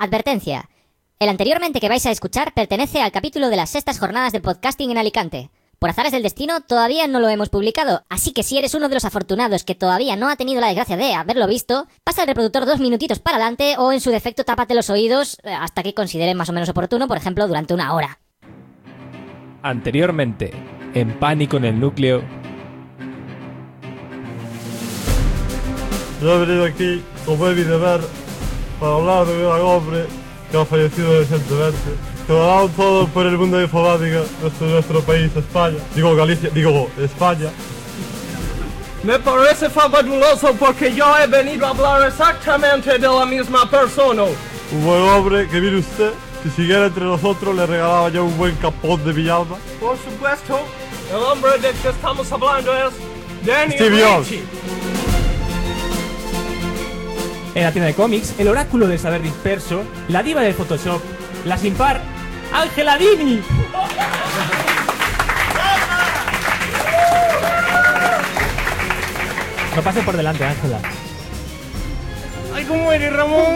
Advertencia. El anteriormente que vais a escuchar pertenece al capítulo de las sextas jornadas de podcasting en Alicante. Por azares del destino, todavía no lo hemos publicado, así que si eres uno de los afortunados que todavía no ha tenido la desgracia de haberlo visto, pasa el reproductor 2 minutitos para adelante o en su defecto tápate los oídos hasta que consideren más o menos oportuno, por ejemplo, durante 1 hora. Anteriormente, en Pánico en el Núcleo. Yo he venido aquí, como es mi deber, para hablar de un gran hombre que ha fallecido recientemente. Que lo dado todo por el mundo de informática de nuestro país, España. España. Me parece fabuloso porque yo he venido a hablar exactamente de la misma persona. Un buen hombre que mire usted, si siguiera entre nosotros le regalaba yo un buen capón de mi alma. Por supuesto, el hombre del que estamos hablando es Daniel Steve Jobs. Ritchie. En la tienda de cómics, el oráculo del saber disperso, la diva del Photoshop, la sin par, Ángela Dini. No pases por delante, Ángela. ¡Ay, cómo eres, Ramón!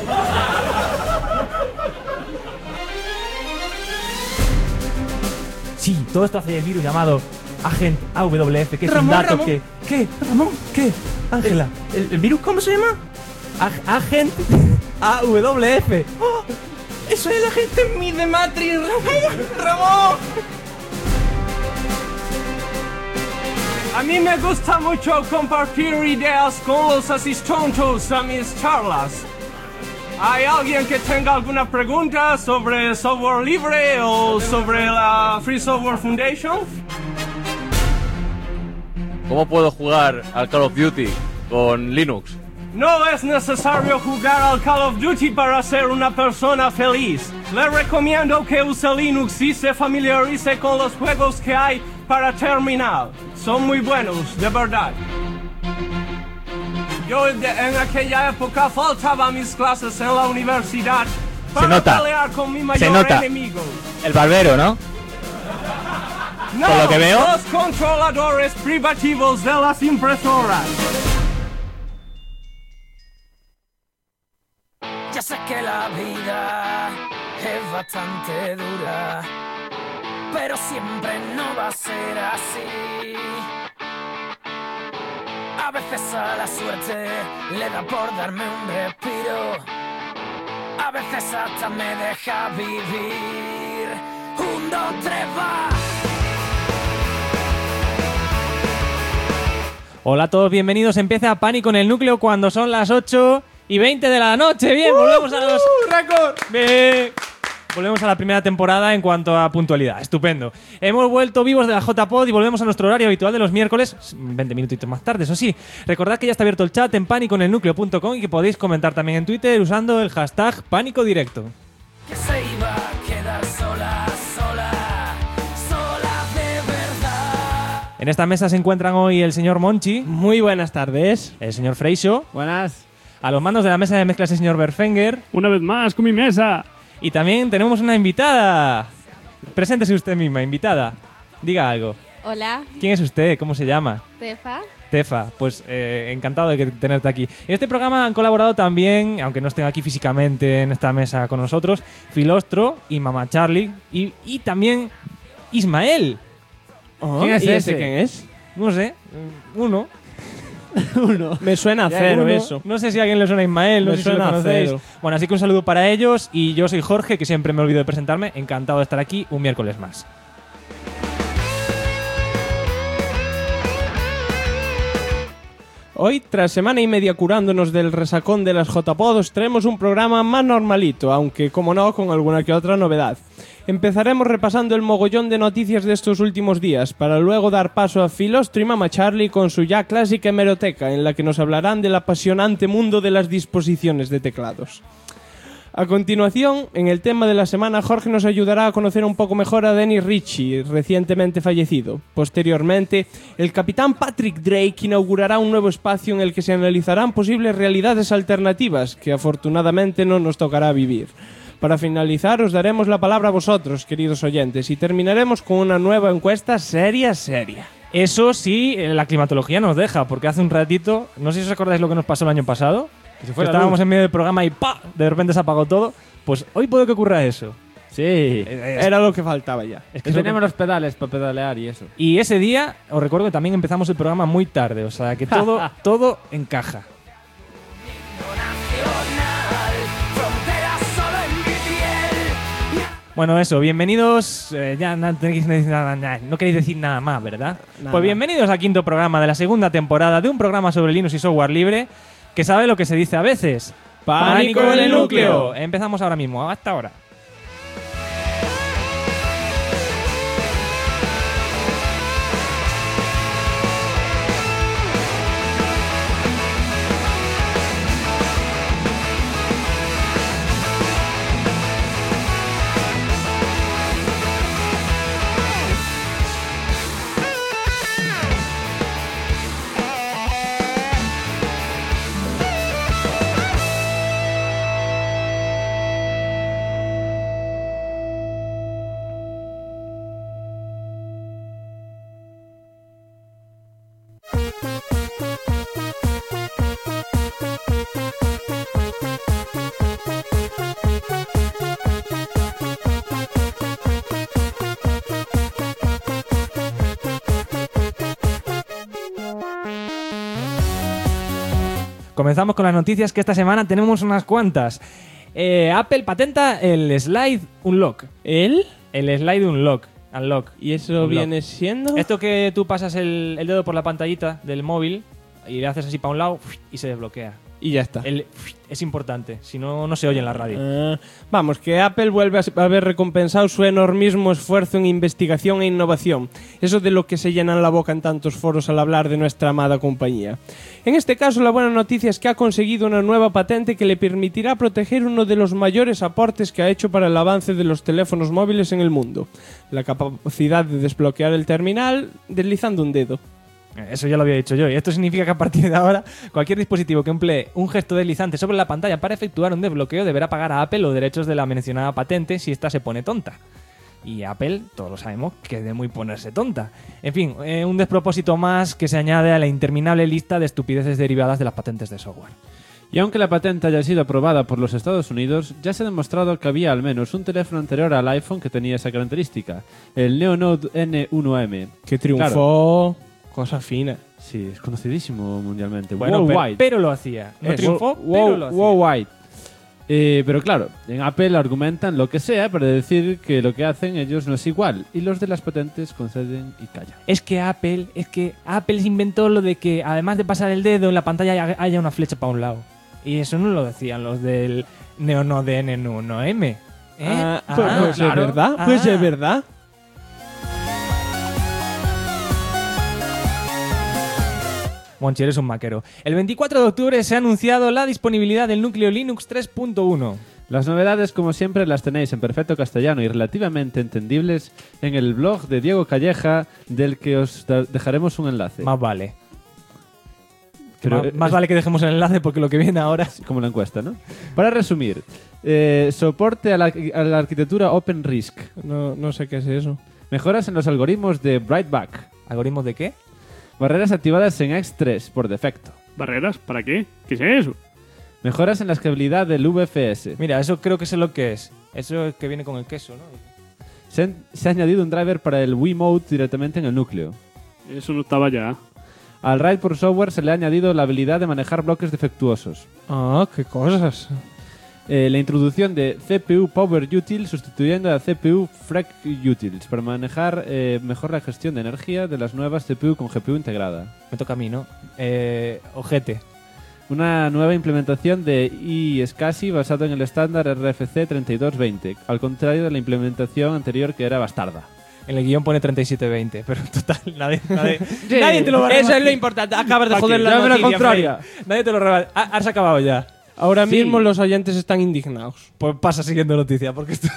Sí, todo esto hace el virus llamado Agent AWF, que es Ramón, un dato Ramón. que... ¿Qué? Ramón, ¿qué? Ángela. ¿El virus cómo se llama? Agent AWF. ¡Oh! ¡Eso es la gente Mi de Matrix! ¡Ramón! A mí me gusta mucho compartir ideas con los asistentes a mis charlas. ¿Hay alguien que tenga alguna pregunta sobre software libre o sobre la Free Software Foundation? ¿Cómo puedo jugar al Call of Duty con Linux? No es necesario jugar al Call of Duty para ser una persona feliz. Le recomiendo que use Linux y se familiarice con los juegos que hay para terminal. Son muy buenos, de verdad. Yo en aquella época faltaba a mis clases en la universidad para pelear con mi mayor enemigo. El barbero, ¿no? No, por lo que veo. Los controladores privativos de las impresoras. Ya sé que la vida es bastante dura, pero siempre no va a ser así. A veces a la suerte le da por darme un respiro, a veces hasta me deja vivir. 1, 2, 3, va. Hola a todos, bienvenidos. Empieza Pánico en el Núcleo cuando son las 8:20 de la noche. Bien, volvemos a los... ¡Récord! Bien. Volvemos a la primera temporada en cuanto a puntualidad. Estupendo. Hemos vuelto vivos de la JPod y volvemos a nuestro horario habitual de los miércoles, 20 minutitos más tarde, eso sí. Recordad que ya está abierto el chat en panicoenelnucleo.com y que podéis comentar también en Twitter usando el hashtag PánicoDirecto. Que se iba a quedar sola, sola, sola de verdad. En esta mesa se encuentran hoy el señor Monchi. Muy buenas tardes. El señor Freixo. Buenas. A los mandos de la mesa de mezclas el señor Berfenger. Una vez más con mi mesa. Y también tenemos una invitada. Preséntese usted misma, invitada. Diga algo. Hola, ¿Quién es usted? ¿Cómo se llama? Tefa. Tefa, pues encantado de tenerte aquí. En este programa han colaborado también, aunque no estén aquí físicamente en esta mesa con nosotros, Filostro y Mama Charlie y también Ismael. Oh, ¿Quién es ¿y ese? quién es? No sé, uno. Uno. Me suena a cero Uno. eso. No sé si a alguien le suena a Ismael, no Me sé si lo suena a conocéis. cero. Bueno, así que un saludo para ellos y yo soy Jorge, que siempre me olvido de presentarme. Encantado de estar aquí un miércoles más. Hoy, tras semana y media curándonos del resacón de las JPod, traemos un programa más normalito, aunque, como no, con alguna que otra novedad. Empezaremos repasando el mogollón de noticias de estos últimos días, para luego dar paso a Filostro y Mama Charlie con su ya clásica hemeroteca, en la que nos hablarán del apasionante mundo de las disposiciones de teclados. A continuación, en el tema de la semana, Jorge nos ayudará a conocer un poco mejor a Daniel Ritchie, recientemente fallecido. Posteriormente, el capitán Patrick Drake inaugurará un nuevo espacio en el que se analizarán posibles realidades alternativas, que afortunadamente no nos tocará vivir. Para finalizar, os daremos la palabra a vosotros, queridos oyentes, y terminaremos con una nueva encuesta seria. Eso sí, la climatología nos deja, porque hace un ratito, no sé si os acordáis lo que nos pasó el año pasado. si fuera estábamos luz. en medio del programa y ¡pa! De repente se apagó todo. Pues hoy puede que ocurra eso. Sí. Era lo que faltaba ya. Es Que es lo tenemos los pedales para pedalear y eso. Y ese día, os recuerdo que también empezamos el programa muy tarde, o sea que todo encaja. Bueno, eso, bienvenidos. Ya no tenéis que decir nada, no queréis decir nada más, ¿verdad? Nada. Pues bienvenidos al quinto programa de la segunda temporada de un programa sobre Linux y software libre que sabe lo que se dice a veces. ¡Pánico en el núcleo! Empezamos ahora mismo, hasta ahora. Comenzamos con las noticias que esta semana tenemos unas cuantas. Apple patenta el Slide Unlock. ¿Él? El Slide Unlock. ¿Y eso Unlock. viene siendo? Esto que tú pasas el dedo por la pantallita del móvil y le haces así para un lado y se desbloquea. Y ya está. Es importante, si no, no se oye en la radio. Vamos, que Apple vuelve a haber recompensado su enormismo esfuerzo en investigación e innovación. Eso de lo que se llenan la boca en tantos foros al hablar de nuestra amada compañía. En este caso, la buena noticia es que ha conseguido una nueva patente que le permitirá proteger uno de los mayores aportes que ha hecho para el avance de los teléfonos móviles en el mundo. La capacidad de desbloquear el terminal deslizando un dedo. Eso ya lo había dicho yo. Y esto significa que a partir de ahora, cualquier dispositivo que emplee un gesto deslizante sobre la pantalla para efectuar un desbloqueo deberá pagar a Apple los derechos de la mencionada patente si ésta se pone tonta. Y Apple, todos lo sabemos, que de muy ponerse tonta. En fin, un despropósito más que se añade a la interminable lista de estupideces derivadas de las patentes de software. Y aunque la patente haya sido aprobada por los Estados Unidos, ya se ha demostrado que había al menos un teléfono anterior al iPhone que tenía esa característica, el Neonode N1M. Que triunfó... Cosa fina. Sí, es conocidísimo mundialmente. Bueno, Worldwide. pero lo hacía. No triunfó, pero lo hacía. Worldwide. Pero claro, en Apple argumentan lo que sea para decir que lo que hacen ellos no es igual. Y los de las patentes conceden y callan. Es que Apple se inventó lo de que además de pasar el dedo en la pantalla haya una flecha para un lado. Y eso no lo decían los del Neonode N1M. Pues es verdad. Pues es verdad. Monchi, eres un maquero. El 24 de octubre se ha anunciado la disponibilidad del núcleo Linux 3.1. Las novedades, como siempre, las tenéis en perfecto castellano y relativamente entendibles en el blog de Diego Calleja, del que os dejaremos un enlace. Más vale. Pero más vale que dejemos el enlace porque lo que viene ahora... Como la encuesta, ¿no? Para resumir, soporte a la arquitectura OpenRISC. No sé qué es eso. Mejoras en los algoritmos de Brightback. ¿Algoritmos de qué? Barreras activadas en X3 por defecto. ¿Barreras? ¿Para qué? ¿Qué es eso? Mejoras en la escalabilidad del VFS. Mira, eso creo que sé lo que es. Eso es que viene con el queso, ¿no? Se ha añadido un driver para el Wiimote directamente en el núcleo. Eso no estaba ya. Al RAID por software se le ha añadido la habilidad de manejar bloques defectuosos. Ah, qué cosas. La introducción de CPU Power Util sustituyendo a CPU Freq Utils para manejar mejor la gestión de energía de las nuevas CPU con GPU integrada. Me toca a mí, ¿no? Ojete. Una nueva implementación de iSCSI basado en el estándar RFC 3220, al contrario de la implementación anterior que era bastarda. En el guión pone 3720, pero total, nadie te lo va a Eso es rebatir. lo importante. Acabas de joder la Dame la noticia, contraria. Fred. Nadie te lo rebate. Has acabado ya. Ahora Sí. mismo los oyentes están indignados. Pues pasa siguiendo noticia, porque esto...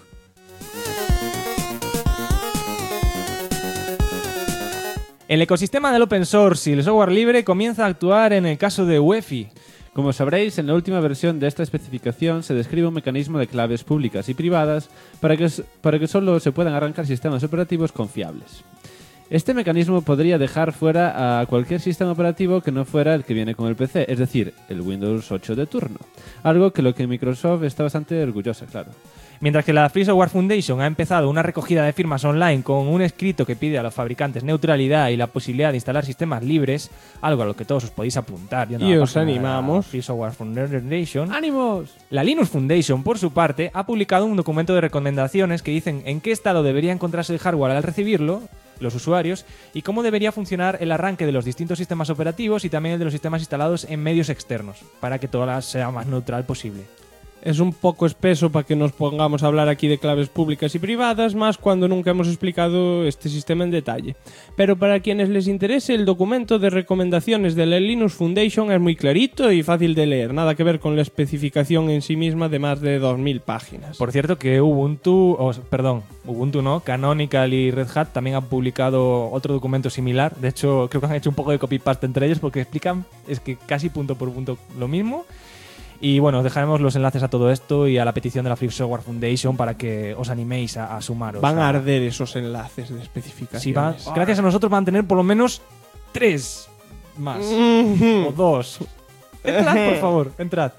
El ecosistema del open source y el software libre comienza a actuar en el caso de UEFI. Como sabréis, en la última versión de esta especificación se describe un mecanismo de claves públicas y privadas para que solo se puedan arrancar sistemas operativos confiables. Este mecanismo podría dejar fuera a cualquier sistema operativo que no fuera el que viene con el PC, es decir, el Windows 8 de turno. Algo que lo que Microsoft está bastante orgullosa, claro. Mientras que la Free Software Foundation ha empezado una recogida de firmas online con un escrito que pide a los fabricantes neutralidad y la posibilidad de instalar sistemas libres, algo a lo que todos os podéis apuntar. Y os animamos. Free Software Foundation. ¡Ánimos! La Linux Foundation, por su parte, ha publicado un documento de recomendaciones que dicen en qué estado debería encontrarse el hardware al recibirlo, los usuarios, y cómo debería funcionar el arranque de los distintos sistemas operativos y también el de los sistemas instalados en medios externos, para que todo sea más neutral posible. Es un poco espeso para que nos pongamos a hablar aquí de claves públicas y privadas, más cuando nunca hemos explicado este sistema en detalle. Pero para quienes les interese, el documento de recomendaciones de la Linux Foundation es muy clarito y fácil de leer, nada que ver con la especificación en sí misma de más de 2000 páginas. Por cierto que Ubuntu no, Canonical y Red Hat también han publicado otro documento similar. De hecho, creo que han hecho un poco de copy-paste entre ellos porque explican casi punto por punto lo mismo. Y bueno, os dejaremos los enlaces a todo esto y a la petición de la Free Software Foundation para que os animéis a sumaros. Van a arder esos enlaces de especificaciones. Sí, gracias a nosotros van a tener por lo menos 3 más. O 2. Entrad, por favor, entrad.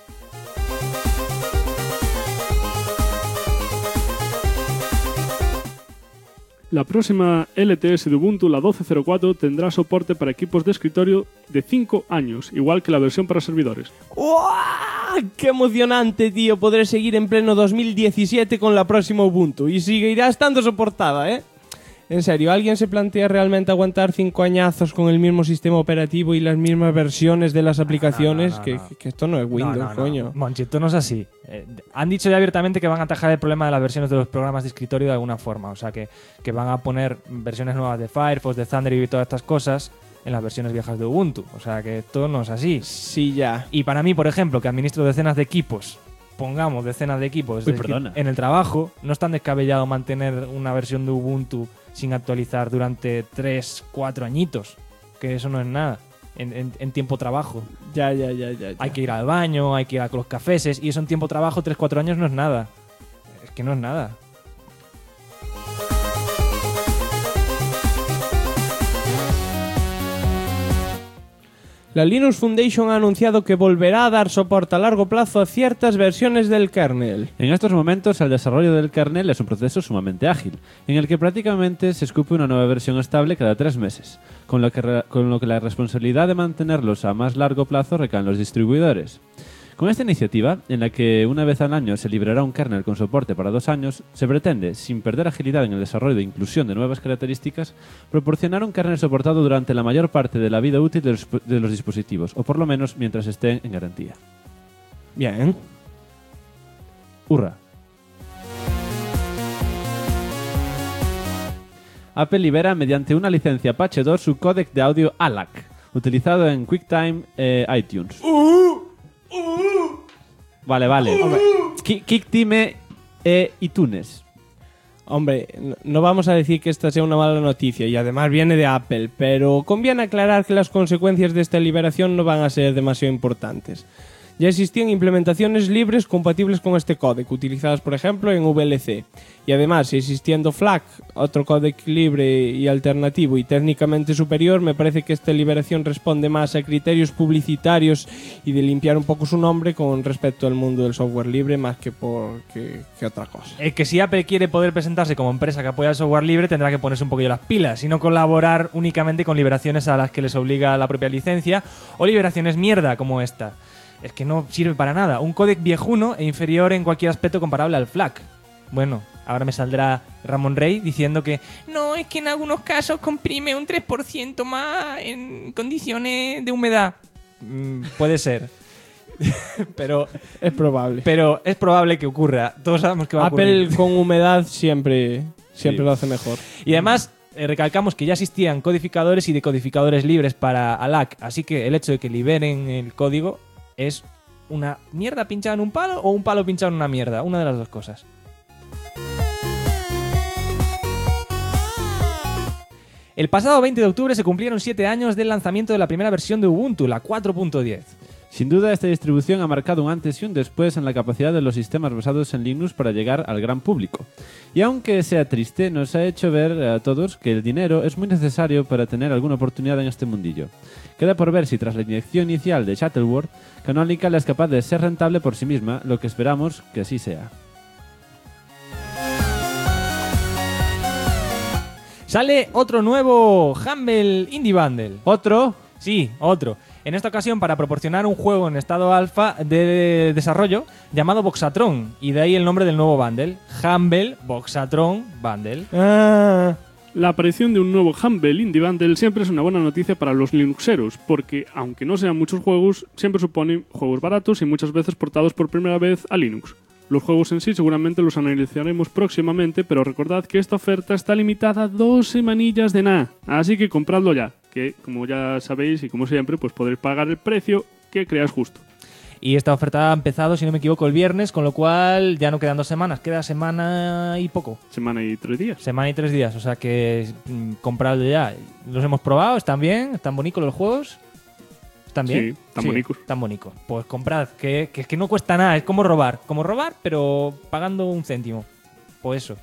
La próxima LTS de Ubuntu, la 12.04, tendrá soporte para equipos de escritorio de 5 años, igual que la versión para servidores. ¡Uah! ¡Qué emocionante, tío! Podré seguir en pleno 2017 con la próxima Ubuntu y seguirá estando soportada, ¿eh? En serio, ¿alguien se plantea realmente aguantar 5 añazos con el mismo sistema operativo y las mismas versiones de las aplicaciones? No. Que esto no es Windows, coño. Monchi, esto no es así. Han dicho ya abiertamente que van a atajar el problema de las versiones de los programas de escritorio de alguna forma. O sea, que van a poner versiones nuevas de Firefox, de Thunderbird y todas estas cosas en las versiones viejas de Ubuntu. O sea, que esto no es así. Sí, ya. Y para mí, por ejemplo, que administro decenas de equipos, pongamos decenas de equipos en el trabajo, no es tan descabellado mantener una versión de Ubuntu sin actualizar durante 3-4 añitos, que eso no es nada en tiempo trabajo. Ya. Hay que ir al baño, hay que ir a los cafeses, y eso en tiempo trabajo 3-4 años no es nada. Es que no es nada. La Linux Foundation ha anunciado que volverá a dar soporte a largo plazo a ciertas versiones del kernel. En estos momentos, el desarrollo del kernel es un proceso sumamente ágil, en el que prácticamente se escupe una nueva versión estable cada 3 meses, con lo que la responsabilidad de mantenerlos a más largo plazo recae en los distribuidores. Con esta iniciativa, en la que una vez al año se liberará un kernel con soporte para 2 años, se pretende, sin perder agilidad en el desarrollo e inclusión de nuevas características, proporcionar un kernel soportado durante la mayor parte de la vida útil de los dispositivos, o por lo menos mientras estén en garantía. Bien. ¡Hurra! Apple libera mediante una licencia Apache 2 su códec de audio ALAC, utilizado en QuickTime iTunes. Vale. QuickTime iTunes. Hombre, no vamos a decir que esta sea una mala noticia y además viene de Apple, pero conviene aclarar que las consecuencias de esta liberación no van a ser demasiado importantes. Ya existían implementaciones libres compatibles con este códec, utilizadas por ejemplo en VLC. Y además, existiendo FLAC, otro códec libre y alternativo y técnicamente superior, me parece que esta liberación responde más a criterios publicitarios y de limpiar un poco su nombre con respecto al mundo del software libre más que otra cosa. Es que si Apple quiere poder presentarse como empresa que apoya el software libre, tendrá que ponerse un poquillo las pilas y no colaborar únicamente con liberaciones a las que les obliga la propia licencia o liberaciones mierda como esta. Es que no sirve para nada. Un códec viejuno e inferior en cualquier aspecto comparable al FLAC. Bueno, ahora me saldrá Ramón Rey diciendo que no, es que en algunos casos comprime un 3% más en condiciones de humedad. Puede ser. Pero es probable. Pero es probable que ocurra. Todos sabemos que va a ocurrir. Apple con humedad siempre lo hace mejor. Y además, recalcamos que ya existían codificadores y decodificadores libres para ALAC. Así que el hecho de que liberen el código es una mierda pinchada en un palo o un palo pinchado en una mierda. Una de las dos cosas. El pasado 20 de octubre se cumplieron 7 años del lanzamiento de la primera versión de Ubuntu, la 4.10. Sin duda, esta distribución ha marcado un antes y un después en la capacidad de los sistemas basados en Linux para llegar al gran público. Y aunque sea triste, nos ha hecho ver a todos que el dinero es muy necesario para tener alguna oportunidad en este mundillo. Queda por ver si tras la inyección inicial de Shuttleworth, Canonical es capaz de ser rentable por sí misma, lo que esperamos que así sea. Sale otro nuevo Humble Indie Bundle. ¿Otro? Sí, otro. En esta ocasión para proporcionar un juego en estado alfa de desarrollo llamado Boxatron, y de ahí el nombre del nuevo bundle, Humble Boxatron Bundle. La aparición de un nuevo Humble Indie Bundle siempre es una buena noticia para los Linuxeros, porque aunque no sean muchos juegos, siempre suponen juegos baratos y muchas veces portados por primera vez a Linux. Los juegos en sí seguramente los analizaremos próximamente, pero recordad que esta oferta está limitada a 2 semanillas de nada, así que compradlo ya, que como ya sabéis y como siempre, pues podréis pagar el precio que creáis justo. Y esta oferta ha empezado, si no me equivoco, el viernes, con lo cual ya no quedan 2 semanas, queda semana y poco. Semana y 3 días. Semana y 3 días, o sea que compradlo ya. Los hemos probado, están bien, están bonitos los juegos. ¿Están bien? Sí, están bonitos. Están bonitos. Pues comprad, que no cuesta nada, es como robar. Como robar, pero pagando 1 céntimo. Pues eso.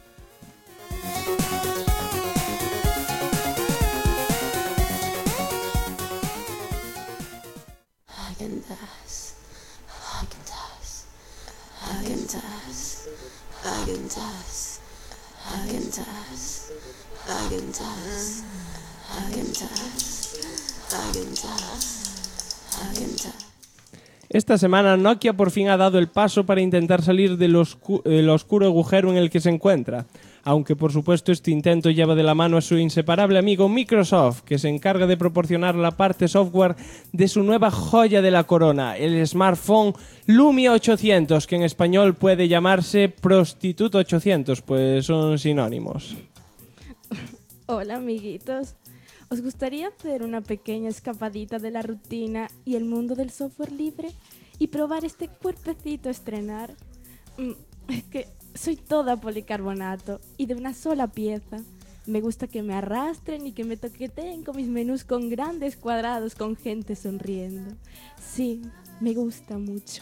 Esta semana Nokia por fin ha dado el paso para intentar salir del oscuro agujero en el que se encuentra. Aunque por supuesto este intento lleva de la mano a su inseparable amigo Microsoft, que se encarga de proporcionar la parte software de su nueva joya de la corona, el smartphone Lumia 800, que en español puede llamarse Prostituto 800, pues son sinónimos. Hola amiguitos, ¿os gustaría hacer una pequeña escapadita de la rutina y el mundo del software libre y probar este cuerpecito a estrenar? Es que soy toda policarbonato y de una sola pieza. Me gusta que me arrastren y que me toqueteen con mis menús con grandes cuadrados con gente sonriendo. Sí, me gusta mucho.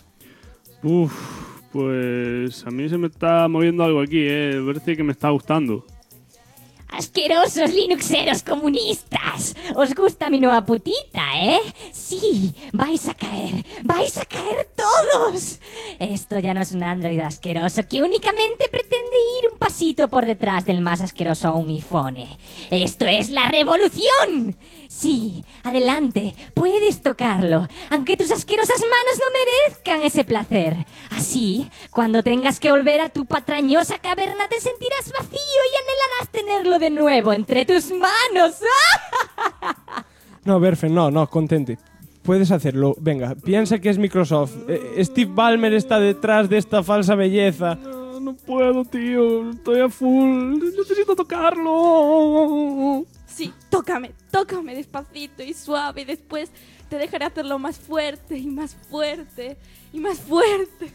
Pues a mí se me está moviendo algo aquí, parece que me está gustando. ¡Asquerosos Linuxeros comunistas! ¿Os gusta mi nueva putita, Sí, vais a caer todos. Esto ya no es un Android asqueroso que únicamente pretende ir un pasito por detrás del más asqueroso iPhone. ¡Esto es la revolución! Sí, adelante, puedes tocarlo, aunque tus asquerosas manos no merezcan ese placer. Así, cuando tengas que volver a tu patrañosa caverna te sentirás vacío y anhelarás tenerlo de nuevo entre tus manos. No, Berfen, no, contente. Puedes hacerlo, venga, piensa que es Microsoft. Steve Ballmer está detrás de esta falsa belleza. No puedo, tío, estoy a full, necesito tocarlo. Sí, tócame despacito y suave y después te dejaré hacerlo más fuerte y más fuerte y más fuerte.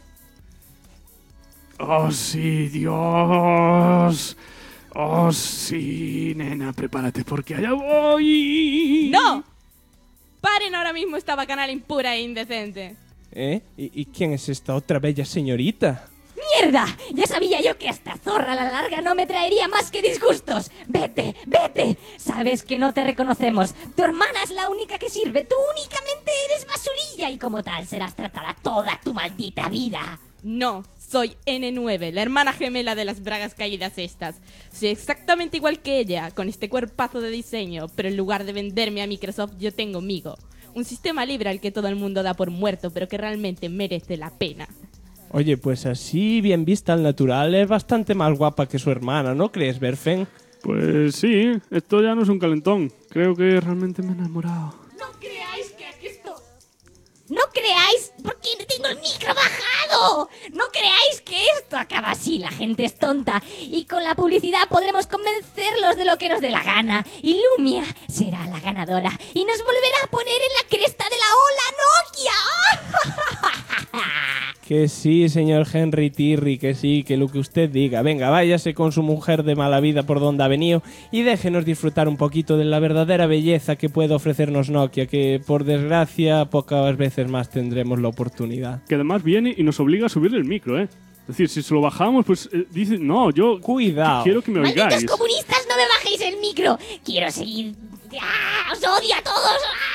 Oh, sí, Dios. Oh, sí, nena, prepárate porque allá voy. ¡No! Paren ahora mismo esta bacanal impura e indecente. ¿Y quién es esta otra bella señorita? ¡Mierda! Ya sabía yo que esta zorra a la larga no me traería más que disgustos. ¡Vete! Sabes que no te reconocemos. Tu hermana es la única que sirve. Tú únicamente eres basurilla y como tal serás tratada toda tu maldita vida. No, soy N9, la hermana gemela de las bragas caídas estas. Soy exactamente igual que ella, con este cuerpazo de diseño, pero en lugar de venderme a Microsoft yo tengo Migo. Un sistema libre al que todo el mundo da por muerto, pero que realmente merece la pena. Oye, pues así, bien vista al natural, es bastante más guapa que su hermana, ¿no crees, Berfen? Pues sí, esto ya no es un calentón. Creo que realmente me he enamorado. No creáis que aquí esto... No creáis, porque tengo el micro bajado. No creáis que esto acaba así, la gente es tonta. Y con la publicidad podremos convencerlos de lo que nos dé la gana. Y Lumia será la ganadora y nos volverá a poner en la cresta de la ola Nokia. Que sí, señor Henry Tirri, que sí, que lo que usted diga. Venga, váyase con su mujer de mala vida por donde ha venido y déjenos disfrutar un poquito de la verdadera belleza que puede ofrecernos Nokia, que por desgracia pocas veces más tendremos la oportunidad. Que además viene y nos obliga a subirle el micro, ¿eh? Es decir, si se lo bajamos, pues dice, no, yo Cuidado. quiero que me oigáis. ¡Malditos comunistas, no me bajéis el micro! ¡Quiero seguir! ¡Ah! ¡Os odio a todos! ¡Ah!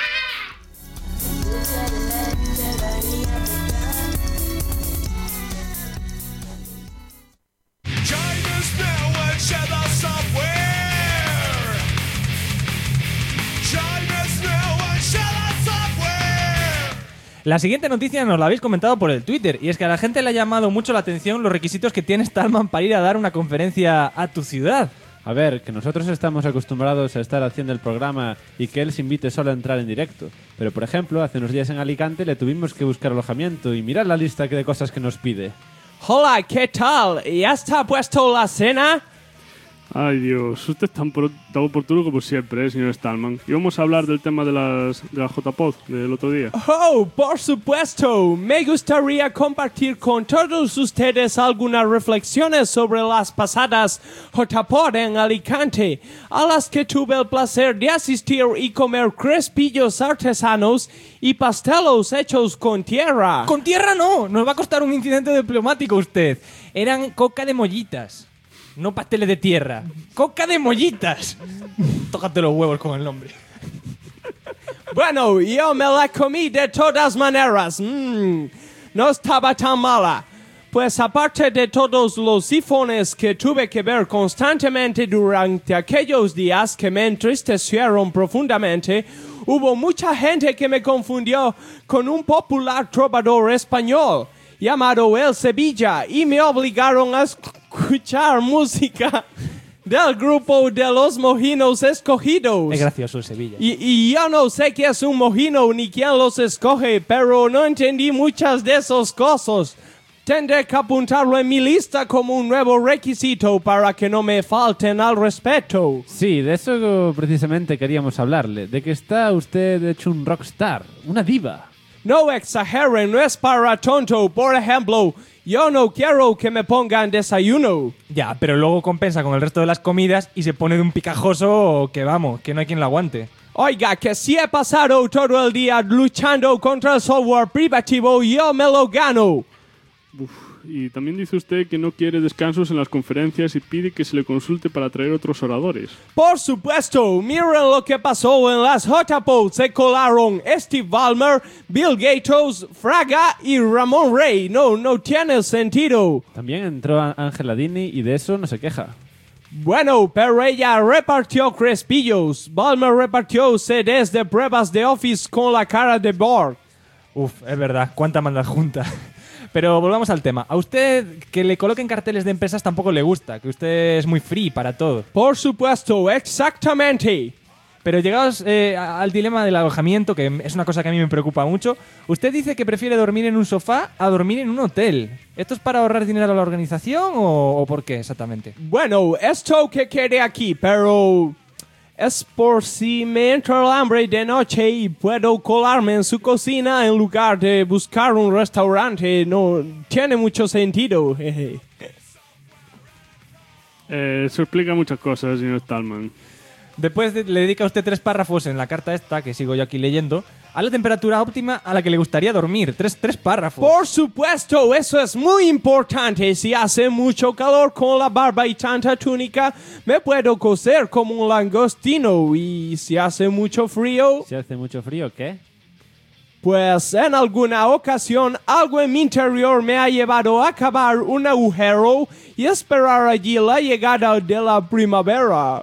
La siguiente noticia nos la habéis comentado por el Twitter, y es que a la gente le ha llamado mucho la atención los requisitos que tiene Stallman para ir a dar una conferencia a tu ciudad. A ver, que nosotros estamos acostumbrados a estar haciendo el programa y que él se invite solo a entrar en directo. Pero, por ejemplo, hace unos días en Alicante le tuvimos que buscar alojamiento y mirad la lista de cosas que nos pide. Hola, ¿qué tal? ¿Ya está puesto la cena? Ay, Dios, usted es tan oportuno como siempre, señor Stallman. Y vamos a hablar del tema de la JPod del otro día. Oh, por supuesto. Me gustaría compartir con todos ustedes algunas reflexiones sobre las pasadas JPod en Alicante, a las que tuve el placer de asistir y comer crespillos artesanos y pastelos hechos con tierra. ¡Con tierra no! Nos va a costar un incidente diplomático usted. Eran coca de mollitas. No pasteles de tierra. ¡Coca de mollitas! Tócate los huevos con el nombre. Bueno, yo me la comí de todas maneras. No estaba tan mala. Pues aparte de todos los sifones que tuve que ver constantemente durante aquellos días que me entristecieron profundamente, hubo mucha gente que me confundió con un popular trovador español llamado El Sevilla y me obligaron a escuchar música del grupo de los mojinos escogidos. Es gracioso el Sevilla. Y yo no sé qué es un mojino ni quién los escoge, pero no entendí muchas de esas cosas. Tendré que apuntarlo en mi lista como un nuevo requisito para que no me falten al respeto. Sí, de eso precisamente queríamos hablarle, de que está usted hecho un rockstar, una diva. No exageren, no es para tonto. Por ejemplo, yo no quiero que me pongan desayuno. Ya, pero luego compensa con el resto de las comidas y se pone de un picajoso que vamos, que no hay quien lo aguante. Oiga, que si he pasado todo el día luchando contra el software privativo, yo me lo gano. Y también dice usted que no quiere descansos en las conferencias y pide que se le consulte para traer otros oradores. Por supuesto, miren lo que pasó en las JPod. Se colaron Steve Ballmer, Bill Gates, Fraga y Ramón Rey. No tiene sentido. También entró Ángela Dini y de eso no se queja. Bueno, pero ella repartió crespillos. Ballmer repartió CDs de pruebas de Office con la cara de Borg. Uf, es verdad, cuánta maldad junta. Pero volvamos al tema. A usted que le coloquen carteles de empresas tampoco le gusta, que usted es muy free para todo. Por supuesto, exactamente. Pero llegados al dilema del alojamiento, que es una cosa que a mí me preocupa mucho, usted dice que prefiere dormir en un sofá a dormir en un hotel. ¿Esto es para ahorrar dinero a la organización o por qué exactamente? Bueno, esto que quede aquí, pero es por si me entra el hambre de noche y puedo colarme en su cocina en lugar de buscar un restaurante. No tiene mucho sentido. Eso explica muchas cosas, señor Stallman. Después le dedica a usted 3 párrafos en la carta esta, que sigo yo aquí leyendo, a la temperatura óptima a la que le gustaría dormir. Tres párrafos. Por supuesto, eso es muy importante. Si hace mucho calor con la barba y tanta túnica, me puedo cocer como un langostino. Y si hace mucho frío... ¿Si hace mucho frío qué? Pues en alguna ocasión algo en mi interior me ha llevado a cavar un agujero y esperar allí la llegada de la primavera.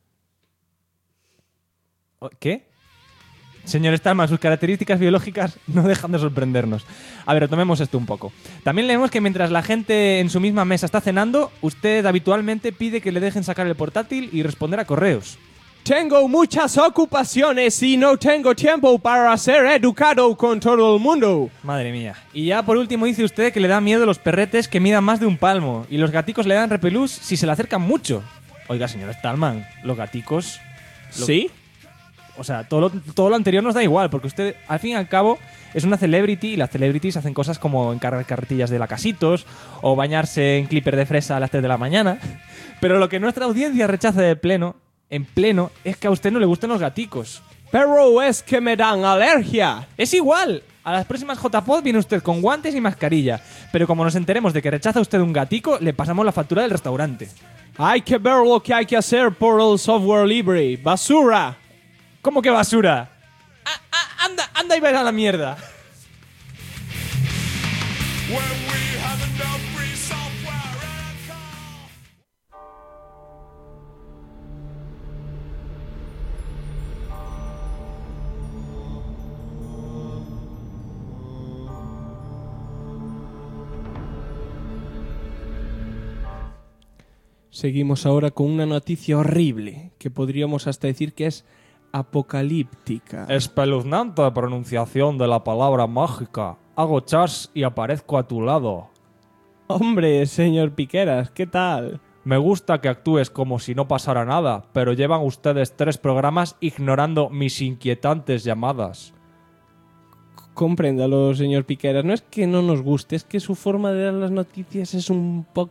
¿Qué? Señor Stallman, sus características biológicas no dejan de sorprendernos. A ver, tomemos esto un poco. También leemos que mientras la gente en su misma mesa está cenando, usted habitualmente pide que le dejen sacar el portátil y responder a correos. Tengo muchas ocupaciones y no tengo tiempo para ser educado con todo el mundo. Madre mía. Y ya por último dice usted que le da miedo los perretes que midan más de 1 palmo y los gaticos le dan repelús si se le acercan mucho. Oiga, señor Stallman, los gaticos... ¿Sí? O sea, todo lo anterior nos da igual, porque usted, al fin y al cabo, es una celebrity y las celebrities hacen cosas como encargar carretillas de lacasitos o bañarse en clipper de fresa a las 3 de la mañana. Pero lo que nuestra audiencia rechaza en pleno, es que a usted no le gusten los gaticos. Pero es que me dan alergia. Es igual. A las próximas JPod viene usted con guantes y mascarilla. Pero como nos enteremos de que rechaza usted un gatico, le pasamos la factura del restaurante. Hay que ver lo que hay que hacer por el software libre. ¡Basura! ¿Cómo que basura? Anda y ve a la mierda. Seguimos ahora con una noticia horrible, que podríamos hasta decir que es apocalíptica. Espeluznante pronunciación de la palabra mágica. Hago chas y aparezco a tu lado. Hombre, señor Piqueras, ¿qué tal? Me gusta que actúes como si no pasara nada, pero llevan ustedes 3 programas ignorando mis inquietantes llamadas. Compréndalo, señor Piqueras. No es que no nos guste, es que su forma de dar las noticias es un poco...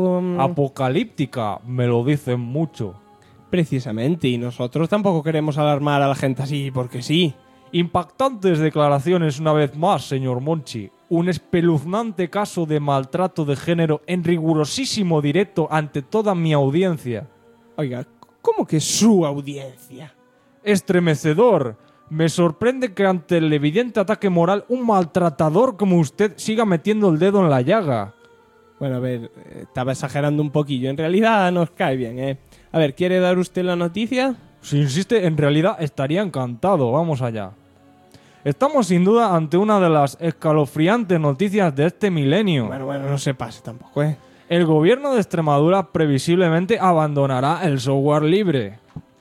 Apocalíptica, me lo dicen mucho. Precisamente, y nosotros tampoco queremos alarmar a la gente así, porque sí. Impactantes declaraciones una vez más, señor Monchi. Un espeluznante caso de maltrato de género en rigurosísimo directo ante toda mi audiencia. Oiga, ¿cómo que su audiencia? Estremecedor. Me sorprende que ante el evidente ataque moral un maltratador como usted siga metiendo el dedo en la llaga. Bueno, a ver, estaba exagerando un poquillo. En realidad nos cae bien, ¿eh? A ver, ¿quiere dar usted la noticia? Si insiste, en realidad estaría encantado. Vamos allá. Estamos sin duda ante una de las escalofriantes noticias de este milenio. Bueno, no se pase tampoco, ¿eh? El gobierno de Extremadura previsiblemente abandonará el software libre.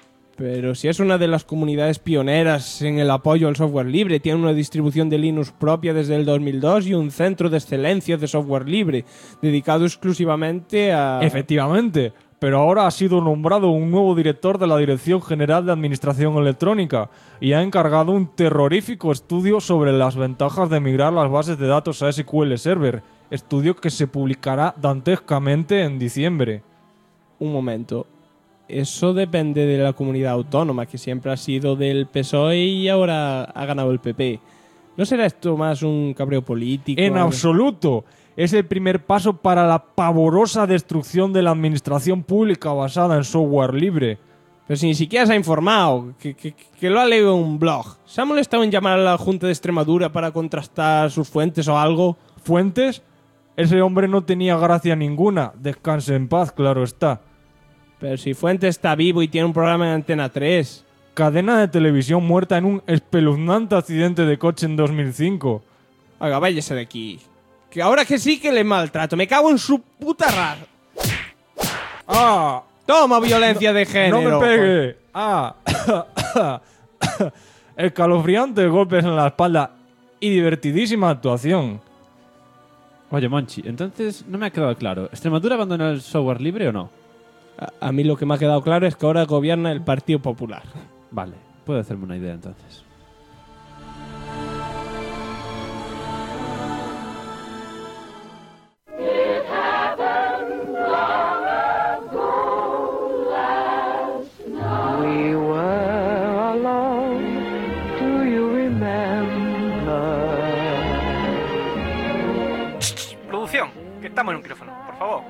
Pero si es una de las comunidades pioneras en el apoyo al software libre, tiene una distribución de Linux propia desde el 2002 y un centro de excelencia de software libre, dedicado exclusivamente a... Efectivamente, pero ahora ha sido nombrado un nuevo director de la Dirección General de Administración Electrónica y ha encargado un terrorífico estudio sobre las ventajas de migrar las bases de datos a SQL Server, estudio que se publicará dantescamente en diciembre. Un momento. Eso depende de la comunidad autónoma, que siempre ha sido del PSOE y ahora ha ganado el PP. ¿No será esto más un cabreo político? En absoluto. Es el primer paso para la pavorosa destrucción de la administración pública basada en software libre. Pero si ni siquiera se ha informado, que lo ha leído en un blog. ¿Se ha molestado en llamar a la Junta de Extremadura para contrastar sus fuentes o algo? ¿Fuentes? Ese hombre no tenía gracia ninguna. Descanse en paz, claro está. Pero si Fuentes está vivo y tiene un programa en Antena 3. Cadena de televisión muerta en un espeluznante accidente de coche en 2005. Oiga, váyase de aquí. Que ahora que sí que le maltrato. Me cago en su puta raza. ¡Ah! Toma violencia de género. ¡No me pegue! ¡Ah! Escalofriantes golpes en la espalda y divertidísima actuación. Oye, Monchi, entonces no me ha quedado claro. ¿Extremadura abandona el software libre o no? A mí lo que me ha quedado claro es que ahora gobierna el Partido Popular. Vale, puedo hacerme una idea entonces. We were alone, do you remember? Producción, que estamos en un micrófono, por favor.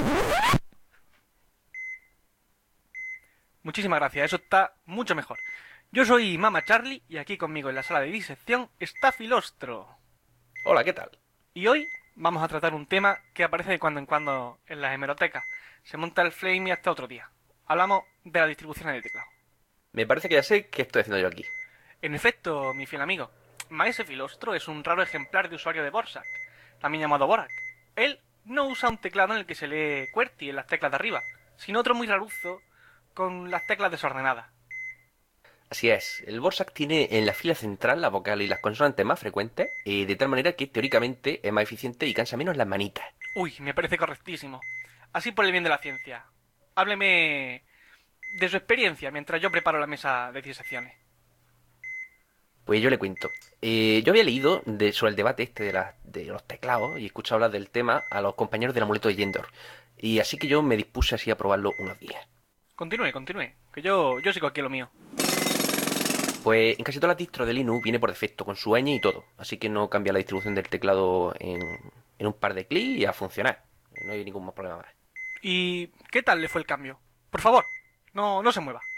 Muchísimas gracias, eso está mucho mejor. Yo soy Mama Charlie y aquí conmigo en la sala de disección está Filostro. Hola, ¿qué tal? Y hoy vamos a tratar un tema que aparece de cuando en cuando en las hemerotecas. Se monta el flame y hasta otro día. Hablamos de las distribuciones de teclado. Me parece que ya sé qué estoy haciendo yo aquí. En efecto, mi fiel amigo, Maese Filostro es un raro ejemplar de usuario de Borsak, también llamado Borak. Él no usa un teclado en el que se lee QWERTY en las teclas de arriba, sino otro muy raruzo con las teclas desordenadas. Así es, el Borsak tiene en la fila central la vocal y las consonantes más frecuentes, de tal manera que teóricamente es más eficiente y cansa menos las manitas. Uy, me parece correctísimo. Así por el bien de la ciencia. Hábleme de su experiencia mientras yo preparo la mesa de disecciones. Pues yo le cuento. Yo había leído sobre el debate este de los teclados y he escuchado hablar del tema a los compañeros del amuleto de Yendor. Y así que yo me dispuse así a probarlo unos días. Continúe, que yo sigo aquí lo mío. Pues en casi todas las distros de Linux viene por defecto, con su ñ y todo. Así que no cambia la distribución del teclado en un par de clics y a funcionar. No hay ningún más problema más. ¿Y qué tal le fue el cambio? Por favor, no se mueva.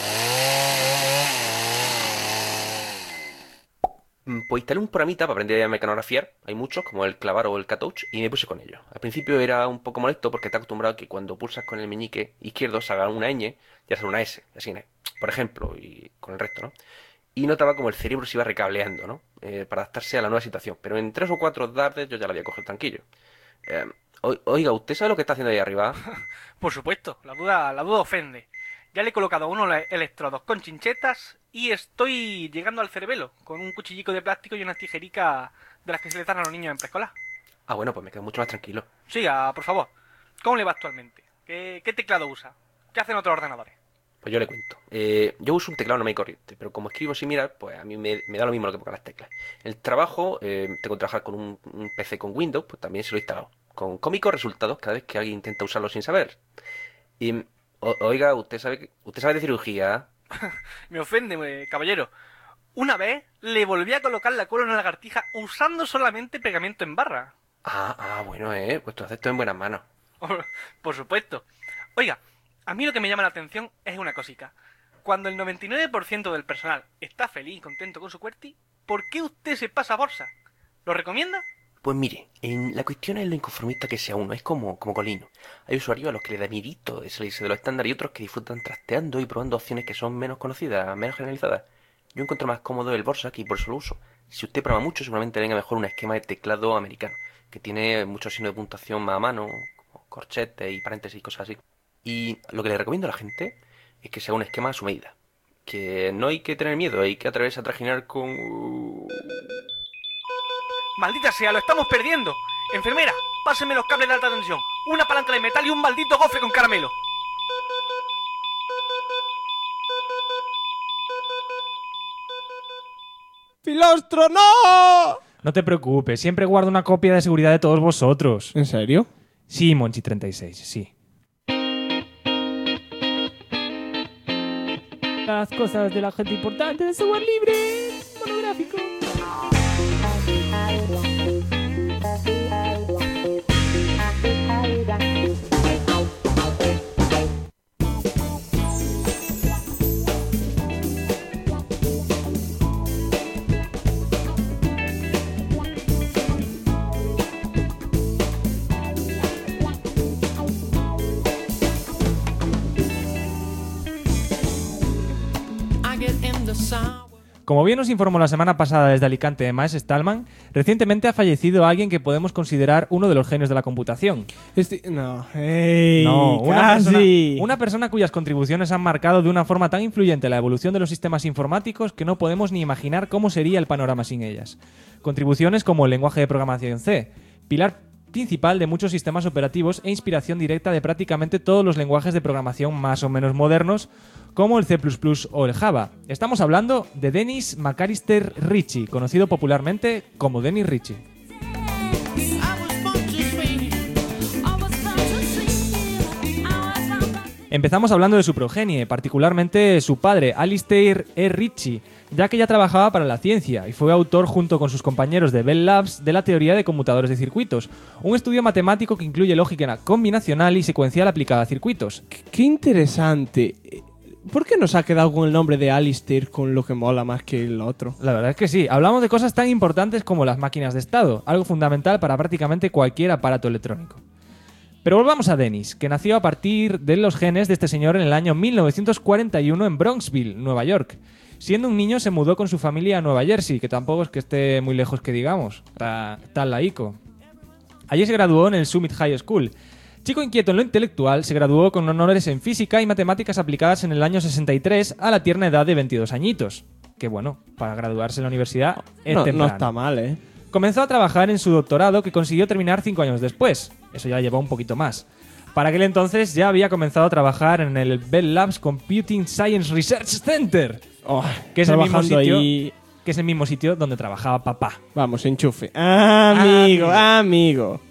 Pues instalé un programita para aprender a mecanografiar. Hay muchos, como el clavar o el K-Touch, y me puse con ello. Al principio era un poco molesto porque está acostumbrado a que cuando pulsas con el meñique izquierdo salga una ñ, ya sale una S, así, por ejemplo, y con el resto, ¿no? Y notaba como el cerebro se iba recableando, ¿no? Para adaptarse a la nueva situación. Pero en 3 o 4 tardes yo ya la había cogido tranquillo. Oiga, ¿usted sabe lo que está haciendo ahí arriba? Por supuesto, la duda ofende. Ya le he colocado unos electrodos con chinchetas y estoy llegando al cerebelo con un cuchillico de plástico y una tijerica de las que se le dan a los niños en preescolar. Ah, bueno, pues me quedo mucho más tranquilo. Siga, por favor. ¿Cómo le va actualmente? ¿Qué teclado usa? ¿Qué hacen otros ordenadores? Pues yo le cuento. Yo uso un teclado normal y corriente, pero como escribo sin mirar, pues a mí me da lo mismo lo que pongan las teclas. El trabajo, tengo que trabajar con un PC con Windows, pues también se lo he instalado. Con cómicos resultados cada vez que alguien intenta usarlo sin saber. Y, oiga, ¿usted sabe de cirugía? Me ofende, caballero. Una vez le volví a colocar la cola a una lagartija usando solamente pegamento en barra. Bueno, pues tú haces todo en buenas manos. Por supuesto. Oiga, a mí lo que me llama la atención es una cosica. Cuando el 99% del personal está feliz y contento con su QWERTY, ¿por qué usted se pasa a Borsa? ¿Lo recomienda? Pues mire, la cuestión es lo inconformista que sea uno, es como con Linux. Hay usuarios a los que les da miedito de salirse de los estándares y otros que disfrutan trasteando y probando opciones que son menos conocidas, menos generalizadas. Yo encuentro más cómodo el Borsak y por eso lo uso. Si usted prueba mucho, seguramente venga mejor un esquema de teclado americano, que tiene muchos signos de puntuación más a mano, como corchetes y paréntesis y cosas así. Y lo que le recomiendo a la gente es que sea un esquema a su medida. Que no hay que tener miedo, hay que atreverse a trajinar con... ¡Maldita sea, lo estamos perdiendo! Enfermera, páseme los cables de alta tensión, una palanca de metal y un maldito gofre con caramelo. ¡Filostro, no! No te preocupes, siempre guardo una copia de seguridad de todos vosotros. ¿En serio? Sí, Monchi36, sí. Las cosas de la gente importante de software libre, monográfico. Como bien nos informó la semana pasada desde Alicante Maes Stallman, recientemente ha fallecido alguien que podemos considerar uno de los genios de la computación. Una persona cuyas contribuciones han marcado de una forma tan influyente la evolución de los sistemas informáticos que no podemos ni imaginar cómo sería el panorama sin ellas. Contribuciones como el lenguaje de programación C, pilar principal de muchos sistemas operativos e inspiración directa de prácticamente todos los lenguajes de programación más o menos modernos, como el C++ o el Java. Estamos hablando de Dennis McAllister Ritchie, conocido popularmente como Dennis Ritchie. Empezamos hablando de su progenie, particularmente su padre, Alistair E. Ritchie, ya que ya trabajaba para la ciencia y fue autor junto con sus compañeros de Bell Labs de la teoría de conmutadores de circuitos, un estudio matemático que incluye lógica combinacional y secuencial aplicada a circuitos. ¡Qué interesante! ¿Por qué nos ha quedado con el nombre de Alistair con lo que mola más que el otro? La verdad es que sí. Hablamos de cosas tan importantes como las máquinas de estado, algo fundamental para prácticamente cualquier aparato electrónico. Pero volvamos a Dennis, que nació a partir de los genes de este señor en el año 1941 en Bronxville, Nueva York. Siendo un niño se mudó con su familia a Nueva Jersey, que tampoco es que esté muy lejos que digamos, está al laico. Allí se graduó en el Summit High School. Chico inquieto en lo intelectual, se graduó con honores en física y matemáticas aplicadas en el año 63 a la tierna edad de 22 añitos. Que bueno, para graduarse en la universidad es temprano. No está mal, ¿eh? Comenzó a trabajar en su doctorado que consiguió terminar 5 años después. Eso ya llevó un poquito más. Para aquel entonces ya había comenzado a trabajar en el Bell Labs Computing Science Research Center, que es el mismo sitio que es el mismo sitio donde trabajaba papá. Vamos, enchufe. Amigo.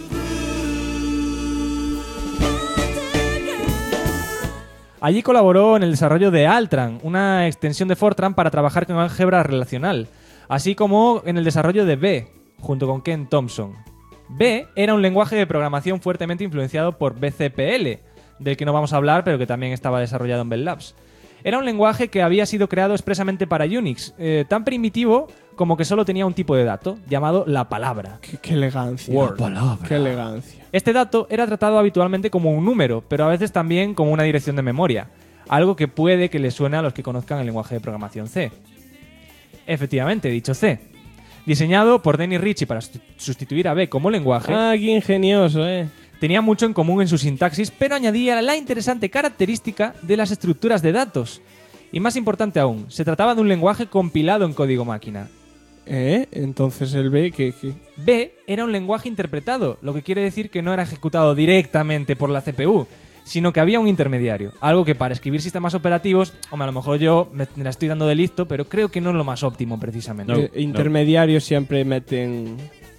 Allí colaboró en el desarrollo de Altran, una extensión de Fortran para trabajar con álgebra relacional, así como en el desarrollo de B, junto con Ken Thompson. B era un lenguaje de programación fuertemente influenciado por BCPL, del que no vamos a hablar, pero que también estaba desarrollado en Bell Labs. Era un lenguaje que había sido creado expresamente para Unix, tan primitivo como que solo tenía un tipo de dato, llamado la palabra. Qué elegancia. Word. La palabra. Qué elegancia. Este dato era tratado habitualmente como un número, pero a veces también como una dirección de memoria, algo que puede que les suene a los que conozcan el lenguaje de programación C. Efectivamente, dicho C. Diseñado por Dennis Ritchie para sustituir a B como lenguaje. Ah, qué ingenioso, Tenía mucho en común en su sintaxis, pero añadía la interesante característica de las estructuras de datos. Y más importante aún, se trataba de un lenguaje compilado en código máquina. Entonces el B, ¿qué? B era un lenguaje interpretado, lo que quiere decir que no era ejecutado directamente por la CPU, sino que había un intermediario. Algo que para escribir sistemas operativos, hombre, a lo mejor yo me la estoy dando de listo, pero creo que no es lo más óptimo precisamente. Intermediarios siempre meten...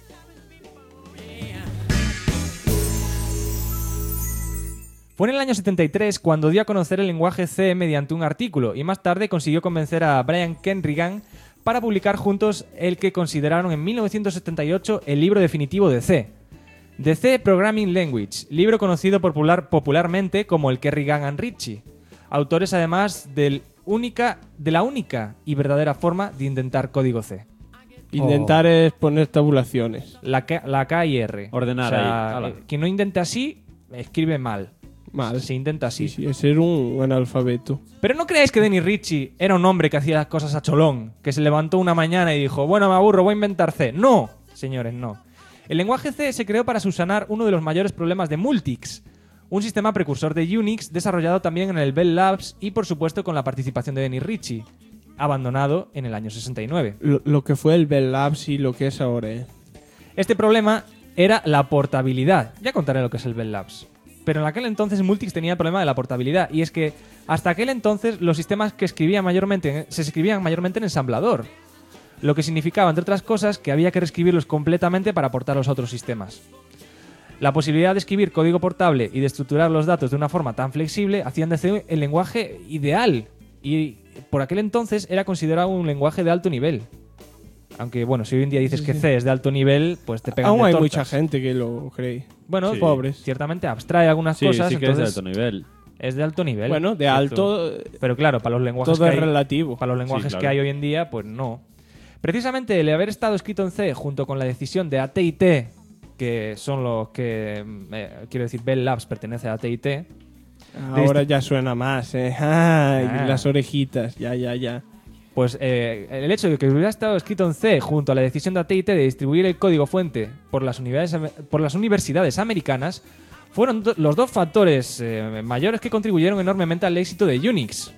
Fue en el año 73 cuando dio a conocer el lenguaje C mediante un artículo y más tarde consiguió convencer a Brian Kenrigan para publicar juntos el que consideraron en 1978 el libro definitivo de C. The C Programming Language, libro conocido popularmente como el Kerrigan and Ritchie, autores además de la única y verdadera forma de intentar código C. Intentar es poner tabulaciones. La K y R. Ordenar ahí. Quien no intente así, escribe mal. Mal. Se intenta así. Sí, es ser un analfabeto. Pero no creáis que Dennis Ritchie era un hombre que hacía cosas a cholón, que se levantó una mañana y dijo, bueno, me aburro, voy a inventar C. No, señores, no. El lenguaje C se creó para subsanar uno de los mayores problemas de Multics, un sistema precursor de Unix desarrollado también en el Bell Labs y por supuesto con la participación de Dennis Ritchie, abandonado en el año 69. Lo que fue el Bell Labs y lo que es ahora. Este problema era la portabilidad. Ya contaré lo que es el Bell Labs. Pero en aquel entonces Multics tenía el problema de la portabilidad, y es que hasta aquel entonces los sistemas que se escribían mayormente en ensamblador, lo que significaba, entre otras cosas, que había que reescribirlos completamente para portarlos a otros sistemas. La posibilidad de escribir código portable y de estructurar los datos de una forma tan flexible hacían de C el lenguaje ideal, y por aquel entonces era considerado un lenguaje de alto nivel. Aunque, bueno, si hoy en día dices que C es de alto nivel, pues te pegan de Aún hay tortas. mucha gente que lo cree. Bueno, sí. Pobres. Ciertamente abstrae algunas cosas. Sí, que entonces es de alto nivel. Es de alto nivel. Bueno, de alto... Pero claro, para los lenguajes todo que es hay, relativo. Para los lenguajes claro. que hay hoy en día, pues no. Precisamente el haber estado escrito en C junto con la decisión de AT&T, que son los que, quiero decir, Bell Labs pertenece a AT&T. Ahora ya suena más, Ay, las orejitas, ya. Pues el hecho de que hubiera estado escrito en C junto a la decisión de AT&T de distribuir el código fuente por las universidades americanas fueron los dos factores mayores que contribuyeron enormemente al éxito de Unix.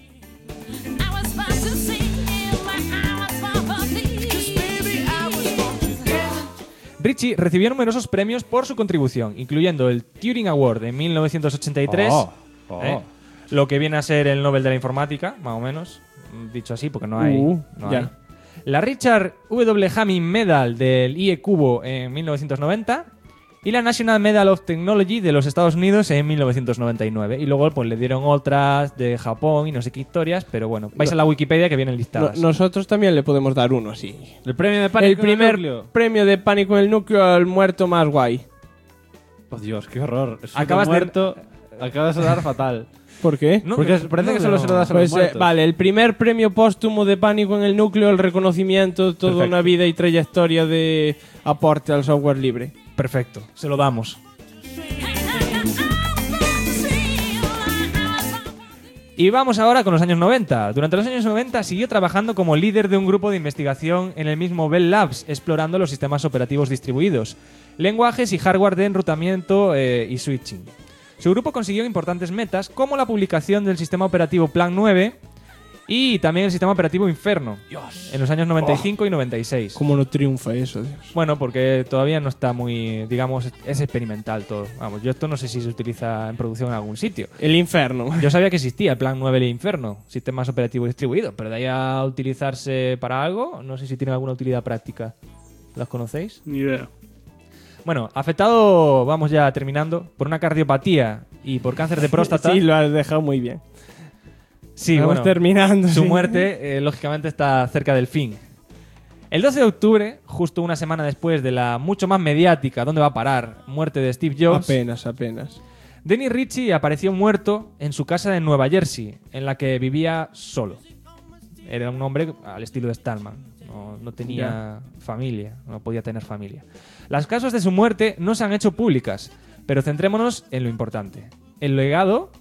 Ritchie recibió numerosos premios por su contribución, incluyendo el Turing Award en 1983, lo que viene a ser el Nobel de la Informática, más o menos, dicho así, porque no hay. La Richard W. Hamming Medal del IE Cubo en 1990 y la National Medal of Technology de los Estados Unidos en 1999. Y luego pues le dieron otras de Japón y no sé qué historias, pero bueno, vais a la Wikipedia que vienen listadas. Nosotros también le podemos dar uno así. El premio de pánico. El primer premio de pánico en el núcleo al muerto más guay. Oh Dios, qué horror. Es Acabas muerto. Acabas de dar fatal. ¿Por qué? No, porque parece que solo se lo das a los muertos. Vale, el primer premio póstumo de pánico en el núcleo, el reconocimiento, toda Perfecto. una vida y trayectoria de aporte al software libre. Perfecto, se lo damos. Y vamos ahora con los años 90. Durante los años 90 siguió trabajando como líder de un grupo de investigación en el mismo Bell Labs, explorando los sistemas operativos distribuidos, lenguajes y hardware de enrutamiento y switching. Su grupo consiguió importantes metas como la publicación del sistema operativo Plan 9 Y también el sistema operativo Inferno, en los años 95 y 96. ¿Cómo no triunfa eso, Dios? Bueno, porque todavía no está muy, digamos, es experimental todo. Vamos, yo esto no sé si se utiliza en producción en algún sitio. El Inferno. Yo sabía que existía el Plan 9 del Inferno, sistemas operativos distribuidos, pero de ahí a utilizarse para algo, no sé si tiene alguna utilidad práctica. ¿Las conocéis? Ni idea. Bueno, afectado, vamos ya terminando, por una cardiopatía y por cáncer de próstata. Sí, lo has dejado muy bien. Sí, Vamos bueno, terminando. su sí. muerte, lógicamente, está cerca del fin. El 12 de octubre, justo una semana después de la mucho más mediática ¿dónde va a parar? Muerte de Steve Jobs. Apenas. Denny Ritchie apareció muerto en su casa de Nueva Jersey, en la que vivía solo. Era un hombre al estilo de Stallman. No tenía familia, no podía tener familia. Las causas de su muerte no se han hecho públicas, pero centrémonos en lo importante. El legado,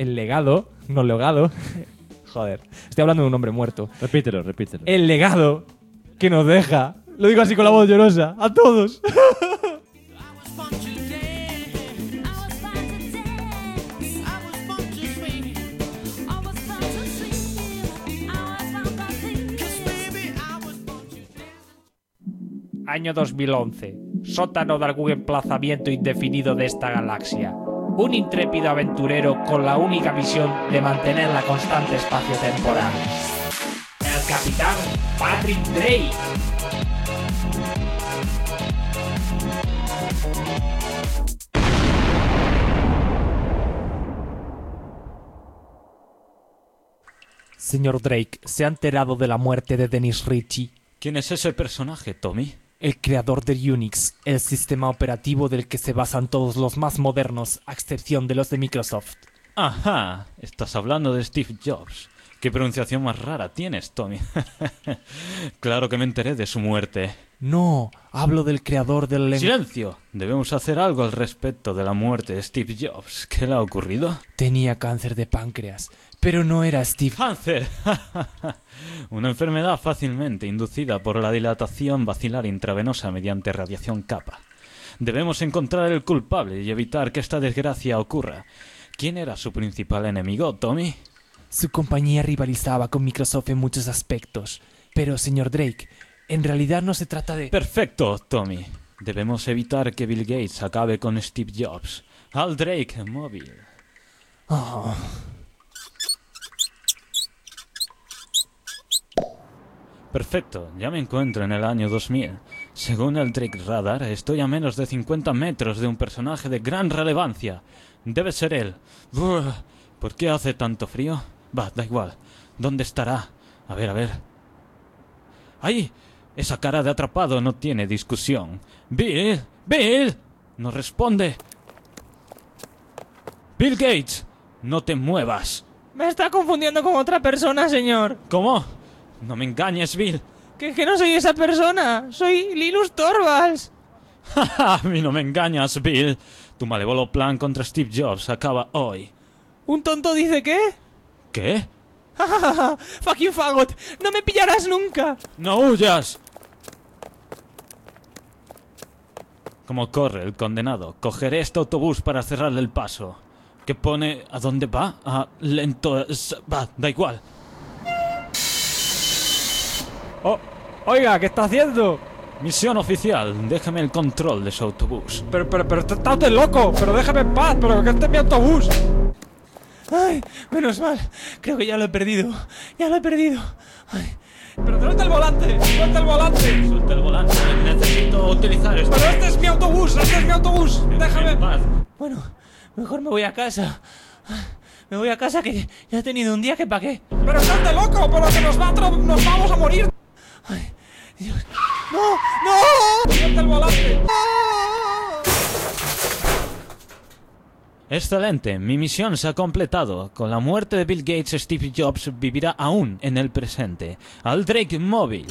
joder, estoy hablando de un hombre muerto. Repítelo. El legado que nos deja, lo digo así con la voz llorosa, a todos. Año 2011. Sótano de algún emplazamiento indefinido de esta galaxia. Un intrépido aventurero con la única misión de mantener la constante espacio-temporal. El capitán Patrick Drake. Señor Drake, ¿se ha enterado de la muerte de Dennis Ritchie? ¿Quién es ese personaje, Tommy? El creador de Unix, el sistema operativo del que se basan todos los más modernos, a excepción de los de Microsoft. Ajá, estás hablando de Steve Jobs. ¿Qué pronunciación más rara tienes, Tommy? Claro que me enteré de su muerte. No, hablo del creador del... ¡Silencio! Debemos hacer algo al respecto de la muerte de Steve Jobs. ¿Qué le ha ocurrido? Tenía cáncer de páncreas, pero no era Steve. ¡Cáncer! Una enfermedad fácilmente inducida por la dilatación vacilar intravenosa mediante radiación kappa. Debemos encontrar el culpable y evitar que esta desgracia ocurra. ¿Quién era su principal enemigo, Tommy? Su compañía rivalizaba con Microsoft en muchos aspectos. Pero, señor Drake, en realidad no se trata de... Perfecto, Tommy. Debemos evitar que Bill Gates acabe con Steve Jobs. Al Drake móvil. Oh. Perfecto, ya me encuentro en el año 2000. Según el Drake Radar, estoy a menos de 50 metros de un personaje de gran relevancia. Debe ser él. ¿Por qué hace tanto frío? Va, da igual. ¿Dónde estará? A ver. ¡Ahí! Esa cara de atrapado no tiene discusión. ¡Bill! ¡Bill! No responde. ¡Bill Gates! ¡No te muevas! Me está confundiendo con otra persona, señor. ¿Cómo? No me engañes, Bill. Que no soy esa persona. Soy Linus Torvalds. A mí no me engañas, Bill. Tu malévolo plan contra Steve Jobs acaba hoy. ¿Un tonto dice qué? ¿Qué? ¡Fucking fagot! ¡No me pillarás nunca! ¡No huyas! Como corre el condenado, cogeré este autobús para cerrarle el paso. ¿Qué pone? ¿A dónde va? A lento... Va, da igual. Oh, oiga, ¿qué está haciendo? Misión oficial, déjame el control de su autobús. Pero está usted loco, pero déjame en paz, pero que este es mi autobús. Ay, menos mal, creo que ya lo he perdido. Ay. Pero suelta el volante, suelta el volante, necesito utilizar esto. Pero este es mi autobús, déjame en paz. Bueno, mejor me voy a casa. Me voy a casa que ya he tenido un día que pa' qué. Pero está loco, pero que nos vamos a morir. Ay, Dios. ¡No! ¡Suelta el volante! Excelente, mi misión se ha completado. Con la muerte de Bill Gates, Steve Jobs vivirá aún en el presente. Al Drake móvil.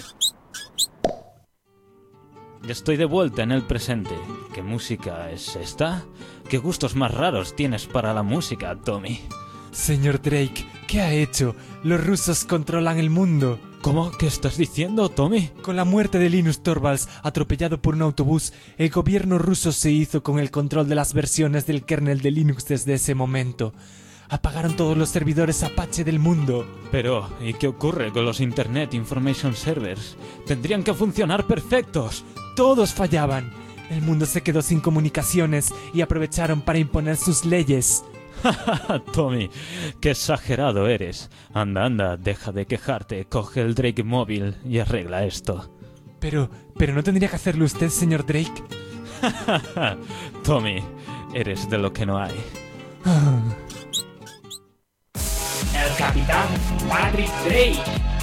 Ya estoy de vuelta en el presente. ¿Qué música es esta? ¿Qué gustos más raros tienes para la música, Tommy? Señor Drake, ¿qué ha hecho? Los rusos controlan el mundo. ¿Cómo? ¿Qué estás diciendo, Tommy? Con la muerte de Linus Torvalds, atropellado por un autobús, el gobierno ruso se hizo con el control de las versiones del kernel de Linux desde ese momento. Apagaron todos los servidores Apache del mundo. Pero, ¿y qué ocurre con los Internet Information Servers? Tendrían que funcionar perfectos. Todos fallaban. El mundo se quedó sin comunicaciones y aprovecharon para imponer sus leyes. Tommy, qué exagerado eres. Anda, deja de quejarte, coge el Drake móvil y arregla esto. Pero ¿no tendría que hacerlo usted, señor Drake? Tommy, eres de lo que no hay. El capitán Patrick Drake.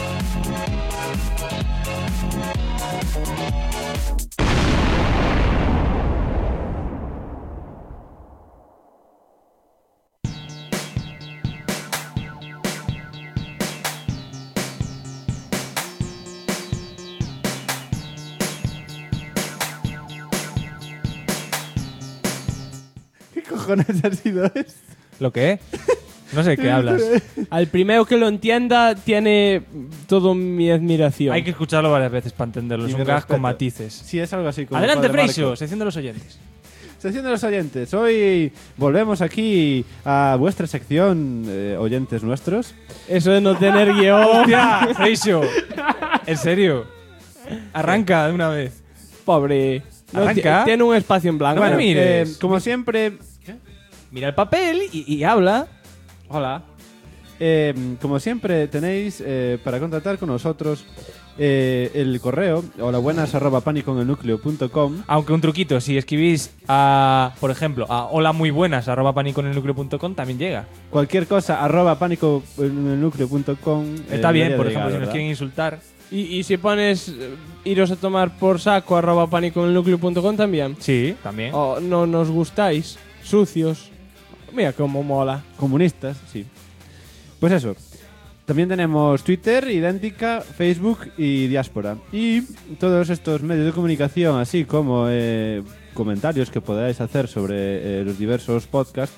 ¿Qué cojones ha sido esto? ¿Lo qué? No sé de qué hablas. Al primero que lo entienda tiene todo mi admiración. Hay que escucharlo varias veces para entenderlo. Es un gag con matices. Sí, es algo así como Adelante, Padre Freixo, Marco. sección de los oyentes. Sección de los oyentes. Hoy volvemos aquí a vuestra sección, oyentes nuestros. Eso de no tener guión. ¡Hostia, Freixo! ¿En serio? Arranca de una vez. Pobre. No, Arranca. tiene un espacio en blanco. No me mires. Como siempre... Mira el papel y habla. Hola. Como siempre tenéis para contactar con nosotros el correo holabuenas@paniconelnucleo.com. Aunque un truquito, si escribís a, por ejemplo, a holamuybuenas@paniconelnucleo.com también llega. Cualquier cosa @paniconelnucleo.com. Está bien, por ejemplo, si nos quieren insultar. Y si pones iros a tomar por saco @paniconelnucleo.com también. Sí, también. O no nos gustáis, sucios. Mira cómo mola. Comunistas, sí. Pues eso. También tenemos Twitter, Idéntica, Facebook y Diáspora. Y todos estos medios de comunicación, así como comentarios que podáis hacer sobre los diversos podcasts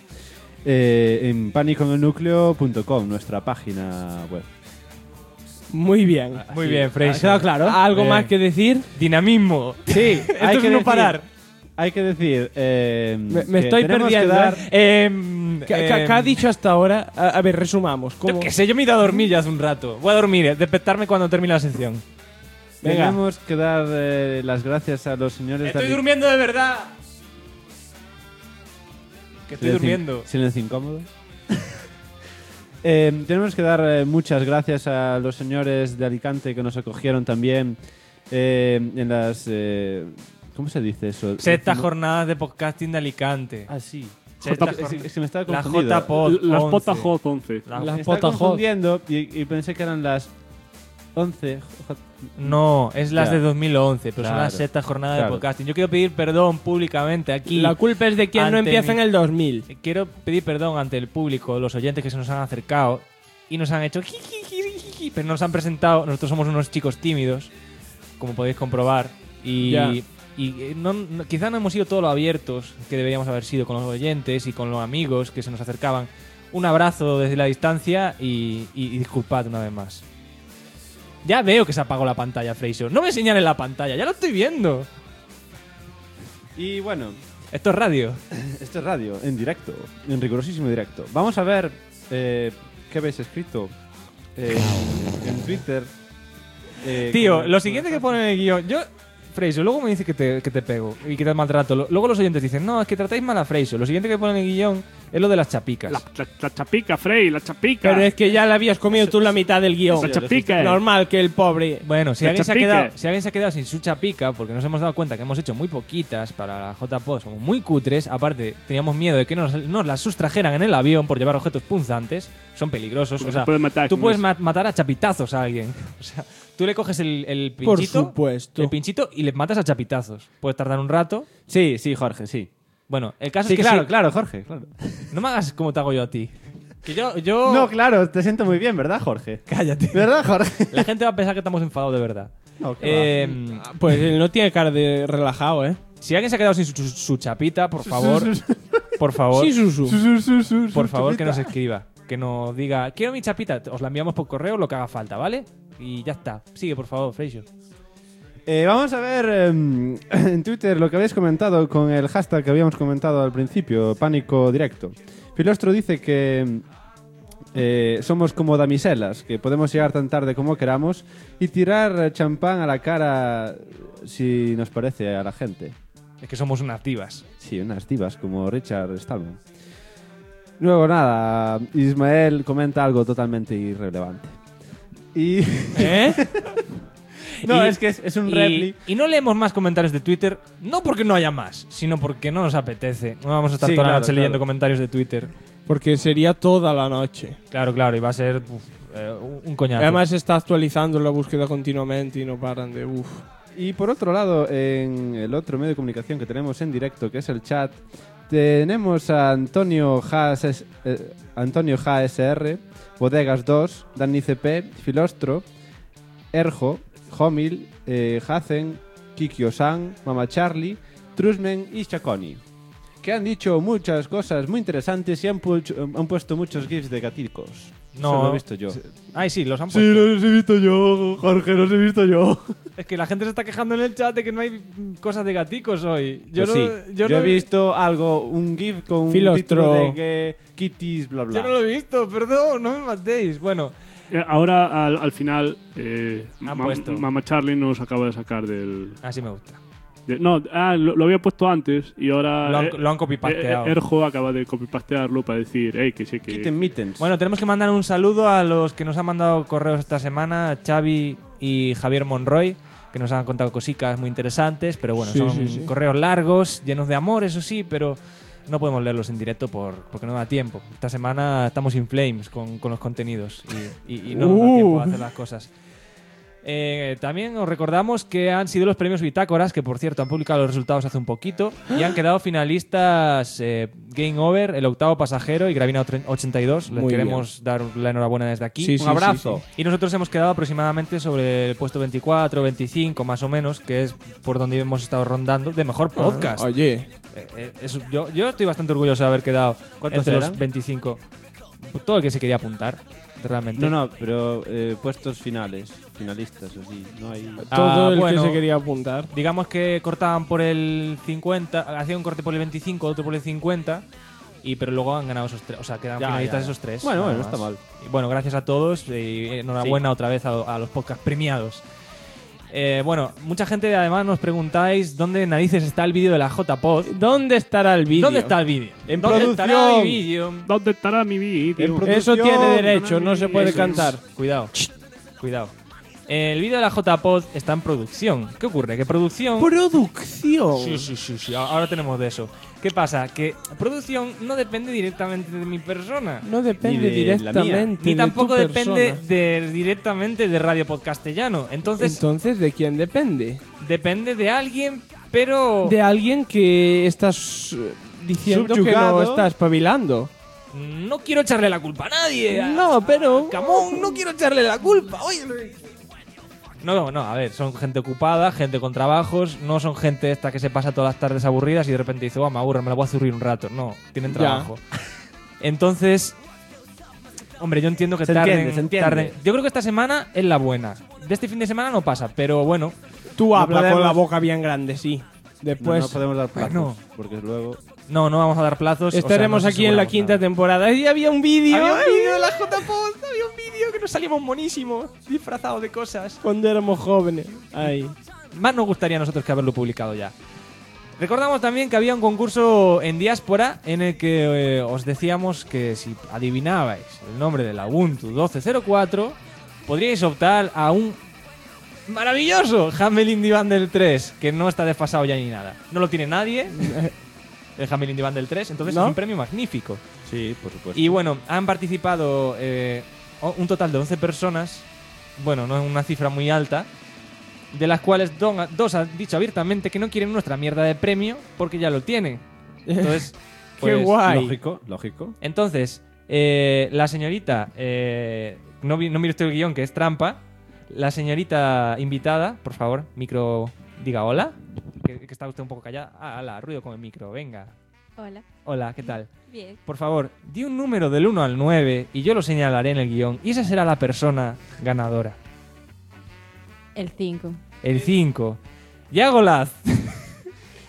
en paniconelnucleo.com, nuestra página web. Muy bien. Muy bien, Freixo. ¿Ha quedado claro? ¿Algo Bien. más que decir? Dinamismo. Sí, Esto es no parar. Hay que decir... Me estoy perdiendo. ¿Qué ha dicho hasta ahora? A ver, resumamos. Yo qué sé, yo me he ido a dormir ya hace un rato. Voy a dormir, despertarme cuando termine la sección. Venga. Tenemos que dar las gracias a los señores... Estoy durmiendo de verdad. Que estoy durmiendo. Silencio incómodo. Tenemos que dar muchas gracias a los señores de Alicante que nos acogieron también en las... ¿cómo se dice eso? Sexta jornadas de podcasting de Alicante. Ah, sí. Es que me estaba la confundido. JPod Las 11. Potahot 11. Las Me estaba Potahot. confundiendo y pensé que eran las 11. No, es las Ya. de 2011, pero son Claro. las sextas jornadas Claro. de podcasting. Yo quiero pedir perdón públicamente aquí. La culpa es de quien no ante empieza en el 2000. Quiero pedir perdón ante el público, los oyentes que se nos han acercado y nos han hecho jijijiji, pero no nos han presentado. Nosotros somos unos chicos tímidos, como podéis comprobar. Y Ya. quizá no hemos sido todo lo abiertos que deberíamos haber sido con los oyentes y con los amigos que se nos acercaban. Un abrazo desde la distancia y disculpad una vez más. Ya veo que se apagó la pantalla, Freixo. No me señales la pantalla, ya lo estoy viendo. Y bueno, Esto es radio. esto es radio, en directo, en rigurosísimo directo. Vamos a ver qué habéis escrito en Twitter. Tío, con- lo siguiente que pone en el guión. Freixo, luego me dice que te pego y que te maltrato. Luego los oyentes dicen, no, es que tratáis mal a Freixo. Lo siguiente que pone en el guión es lo de las chapicas. La chapica, Frey, la chapica. Pero es que ya le habías comido tú la mitad del guión. La chapica. Normal que el pobre... Bueno, si La alguien, chapica. si alguien se ha quedado sin su chapica, porque nos hemos dado cuenta que hemos hecho muy poquitas para la JPod, somos muy cutres. Aparte, teníamos miedo de que nos las sustrajeran en el avión por llevar objetos punzantes. Son peligrosos. O sea, puede matar, tú ¿no? puedes matar a chapitazos a alguien. O sea, tú le coges el Por pinchito, supuesto. el pinchito y le matas a chapitazos. Puedes tardar un rato. Sí, Jorge, sí. Bueno, el caso Sí, es que claro, sí. claro, Jorge, claro. No me hagas como te hago yo a ti. Que yo... No, claro, te siento muy bien, ¿verdad, Jorge? Cállate. ¿Verdad, Jorge? La gente va a pensar que estamos enfadados de verdad. No, qué Pues él no tiene cara de relajado, ¿eh? Si alguien se ha quedado sin su chapita, por favor, por favor, Sí, su. por favor que nos escriba, que nos diga, quiero mi chapita, os la enviamos por correo, lo que haga falta, ¿vale? Y ya está. Sigue, por favor, Freixo. Vamos a ver en Twitter lo que habéis comentado con el hashtag que habíamos comentado al principio, pánico directo. Filostro dice que somos como damiselas, que podemos llegar tan tarde como queramos y tirar champán a la cara si nos parece a la gente. Es que somos unas divas. Sí, unas divas, como Richard Stallman. Luego, nada, Ismael comenta algo totalmente irrelevante. Y... ¿Eh? No, es que es un repli. Y no leemos más comentarios de Twitter, no porque no haya más, sino porque no nos apetece. No vamos a estar Sí, toda la claro, noche leyendo claro. comentarios de Twitter. Porque sería toda la noche. Claro, claro, y va a ser un coñazo. Además se está actualizando la búsqueda continuamente y no paran de... Y por otro lado, en el otro medio de comunicación que tenemos en directo, que es el chat, tenemos a Antonio JSR, Bodegas 2, Dani CP, Filostro, Erjo, Homil, Hazen, Kikyo-san, Mama Charlie, Trusmen y Chaconi, que han dicho muchas cosas muy interesantes y han puesto muchos gifs de gaticos. No. Eso lo he visto yo. Ay, sí, los han Sí, puesto. los he visto yo, Jorge, los he visto yo. Es que la gente se está quejando en el chat de que no hay cosas de gaticos hoy. Pues sí, yo he visto algo, un gif con un Filostro. título de que Kitties, bla bla. Yo no lo he visto, perdón, no me matéis. Bueno, Ahora, al final, Han puesto. Mama Charlie nos acaba de sacar del... así me gusta. Lo había puesto antes y ahora Lo han copypasteado. Erjo acaba de copypastearlo para decir, que sí, que... Kitten Mittens. Bueno, tenemos que mandar un saludo a los que nos han mandado correos esta semana, Xavi y Javier Monroy, que nos han contado cositas muy interesantes, pero bueno, Sí, son sí, sí. correos largos, llenos de amor, eso sí, pero no podemos leerlos en directo porque no da tiempo. Esta semana estamos in flames con los contenidos y no nos da tiempo a hacer las cosas. También os recordamos que han sido los premios Bitácoras, que por cierto han publicado los resultados hace un poquito y han quedado finalistas Game Over, El Octavo Pasajero y Gravina 82. Les Muy queremos dar la enhorabuena desde aquí. Sí, Un sí, abrazo. sí, sí. Y nosotros hemos quedado aproximadamente sobre el puesto 24, 25 más o menos, que es por donde hemos estado rondando de mejor podcast. Oye, Yo estoy bastante orgulloso de haber quedado ¿Cuántos entre eran? los 25. Todo el que se quería apuntar, realmente. No, pero puestos finalistas, así, no hay... todo el bueno, que se quería apuntar. Digamos que cortaban por el 50, hacían un corte por el 25, otro por el 50, pero luego han ganado esos tres, o sea, quedan Ya, finalistas ya, ya. esos tres. Bueno, nada no está más. mal. Y bueno, gracias a todos y enhorabuena otra vez a los podcast premiados. Bueno, mucha gente además nos preguntáis dónde narices está el vídeo de la JPod. ¿Dónde estará el vídeo? ¿Dónde está el vídeo? En ¿Dónde producción. estará mi vídeo? ¿Dónde estará mi vídeo? Eso tiene derecho, no se puede Eso cantar. es. Cuidado. El vídeo de la JPod está en producción. ¿Qué ocurre? Que producción... ¡Producción! Sí. Ahora tenemos de eso. ¿Qué pasa? Que producción no depende directamente de mi persona. No depende Ni de la mía. directamente Ni de tampoco tu depende persona. directamente de Radio Podcastellano. Entonces, ¿de quién depende? depende de alguien, pero... De alguien que estás diciendo que no Subyugado. está espabilando. No quiero echarle la culpa a nadie. No, pero... Camón, no quiero echarle la culpa. Oye. No, a ver, son gente ocupada, gente con trabajos, no son gente esta que se pasa todas las tardes aburridas y de repente dice, me aburre, me la voy a zurrir un rato. No, tienen Ya. trabajo. Entonces, hombre, yo entiendo que Se entiende, se entiende. tarden. Yo creo que esta semana es la buena. De este fin de semana no pasa, pero bueno. Tú habla podemos- con la boca bien grande, sí. Después no podemos dar plazos, Bueno. porque luego... No vamos a dar plazos. estaremos o sea, no aquí en la aseguramos quinta nada. temporada. Y había un vídeo. Había un vídeo de la JPod, había un vídeo que nos salíamos monísimos, disfrazados de cosas. Cuando éramos jóvenes. Ay. Más nos gustaría a nosotros que haberlo publicado ya. Recordamos también que había un concurso en Diáspora en el que os decíamos que si adivinabais el nombre de la Ubuntu 1204 podríais optar a un maravilloso Humble Indie Bundle 3 que no está desfasado ya ni nada. No lo tiene nadie, el Humble Indie Bundle 3, entonces ¿No? es un premio magnífico. Sí, por supuesto. Y bueno, han participado un total de 11 personas. Bueno, no es una cifra muy alta. De las cuales dos han dicho abiertamente que no quieren nuestra mierda de premio porque ya lo tienen. Entonces, Qué guay. Lógico. Entonces, la señorita, no mire usted el guión que es trampa. La señorita invitada, por favor, micro, diga hola. Que está usted un poco callada. Hola, ruido con el micro, venga. Hola. Hola, ¿qué tal? Bien. Por favor, di un número del 1 al 9 y yo lo señalaré en el guión. Y esa será la persona ganadora. El 5. El 5. Yagolaz.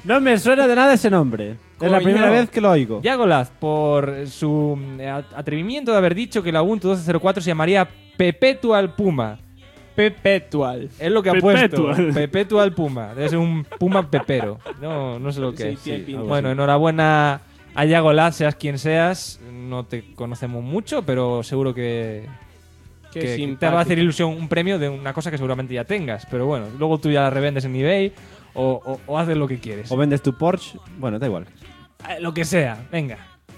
No me suena de nada ese nombre. Es la primera vez que lo oigo. Yagolath, por su atrevimiento de haber dicho que la Ubuntu 12.04 se llamaría Perpetual Puma. Perpetual. Es lo que ha puesto. Perpetual Puma. Debe ser un puma pepero. No sé lo que Sí, es. sí, Bueno, enhorabuena a Yagolath, seas quien seas. No te conocemos mucho, pero seguro que te va a hacer ilusión un premio de una cosa que seguramente ya tengas. Pero bueno, luego tú ya la revendes en eBay o haces lo que quieres. O vendes tu Porsche. Bueno, da igual. Lo que sea, venga.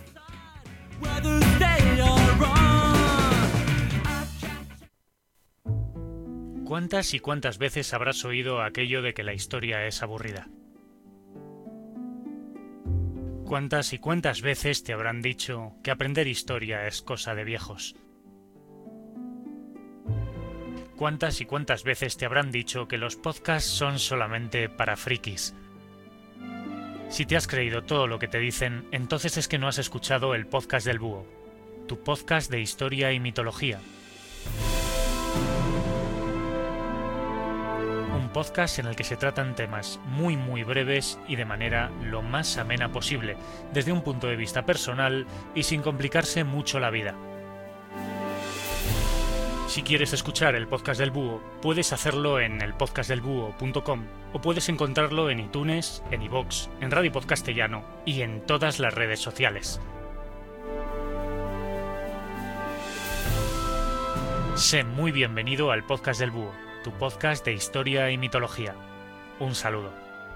¿Cuántas y cuántas veces habrás oído aquello de que la historia es aburrida? ¿Cuántas y cuántas veces te habrán dicho que aprender historia es cosa de viejos? ¿Cuántas y cuántas veces te habrán dicho que los podcasts son solamente para frikis? Si te has creído todo lo que te dicen, entonces es que no has escuchado el podcast del Búho, tu podcast de historia y mitología. Un podcast en el que se tratan temas muy breves y de manera lo más amena posible, desde un punto de vista personal y sin complicarse mucho la vida. Si quieres escuchar el podcast del Búho, puedes hacerlo en elpodcastdelbúho.com o puedes encontrarlo en iTunes, en iVoox, en Radio Podcastellano y en todas las redes sociales. Sé muy bienvenido al podcast del Búho, tu podcast de historia y mitología. Un saludo.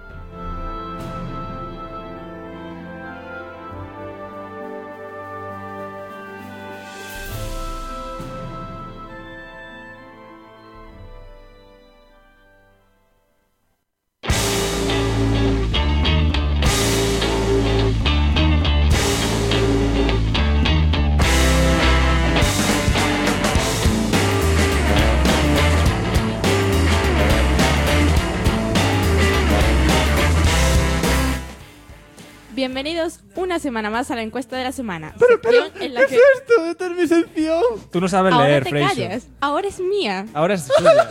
Bienvenidos una semana más a la encuesta de la semana. Pero, en la ¿qué que... es esto? Esta es mi sección. Tú no sabes Ahora leer, te Freixo. callas. Ahora es mía. Ahora es suya.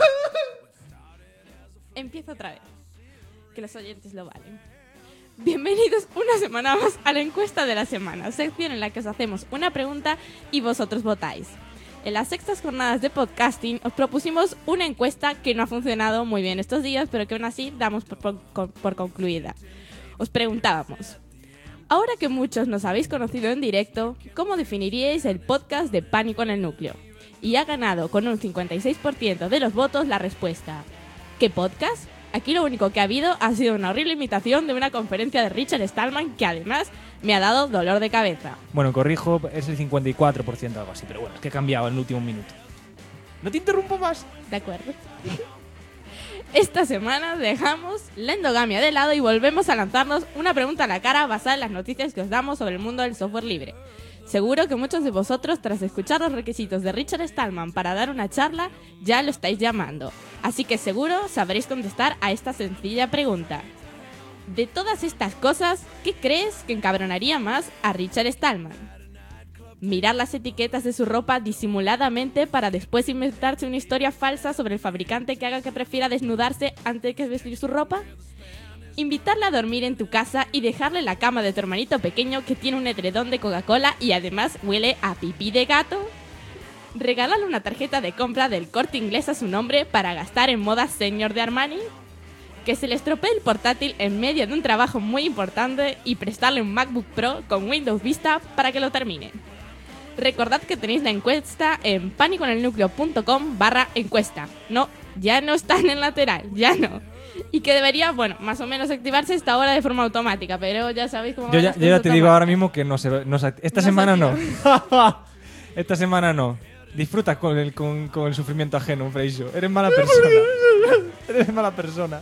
Empiezo otra vez. Que los oyentes lo valen. Bienvenidos una semana más a la encuesta de la semana, sección en la que os hacemos una pregunta y vosotros votáis. En las sextas jornadas de podcasting os propusimos una encuesta que no ha funcionado muy bien estos días, pero que aún así damos por concluida. Os preguntábamos: ahora que muchos nos habéis conocido en directo, ¿cómo definiríais el podcast de Pánico en el Núcleo? Y ha ganado con un 56% de los votos la respuesta: ¿qué podcast? Aquí lo único que ha habido ha sido una horrible imitación de una conferencia de Richard Stallman que además me ha dado dolor de cabeza. Bueno, corrijo, es el 54% algo así, pero bueno, es que he cambiado en el último minuto. No te interrumpo más. De acuerdo. Esta semana dejamos la endogamia de lado y volvemos a lanzarnos una pregunta a la cara basada en las noticias que os damos sobre el mundo del software libre. Seguro que muchos de vosotros, tras escuchar los requisitos de Richard Stallman para dar una charla, ya lo estáis llamando. Así que seguro sabréis contestar a esta sencilla pregunta. De todas estas cosas, ¿qué crees que encabronaría más a Richard Stallman? ¿Mirar las etiquetas de su ropa disimuladamente para después inventarse una historia falsa sobre el fabricante que haga que prefiera desnudarse antes que vestir su ropa? ¿Invitarle a dormir en tu casa y dejarle la cama de tu hermanito pequeño que tiene un edredón de Coca-Cola y además huele a pipí de gato? ¿Regalarle una tarjeta de compra del Corte Inglés a su nombre para gastar en moda senior de Armani? ¿Que se le estropee el portátil en medio de un trabajo muy importante y prestarle un MacBook Pro con Windows Vista para que lo termine? Recordad que tenéis la encuesta en paniconelnucleo.com/encuesta. No, ya no está en el lateral, ya no. Y que debería, bueno, más o menos activarse esta hora de forma automática, pero ya sabéis cómo... Yo ya te digo ahora mismo que esta semana no. Esta semana no. Disfruta con el sufrimiento ajeno, Freixo. Eres mala persona. Eres mala persona.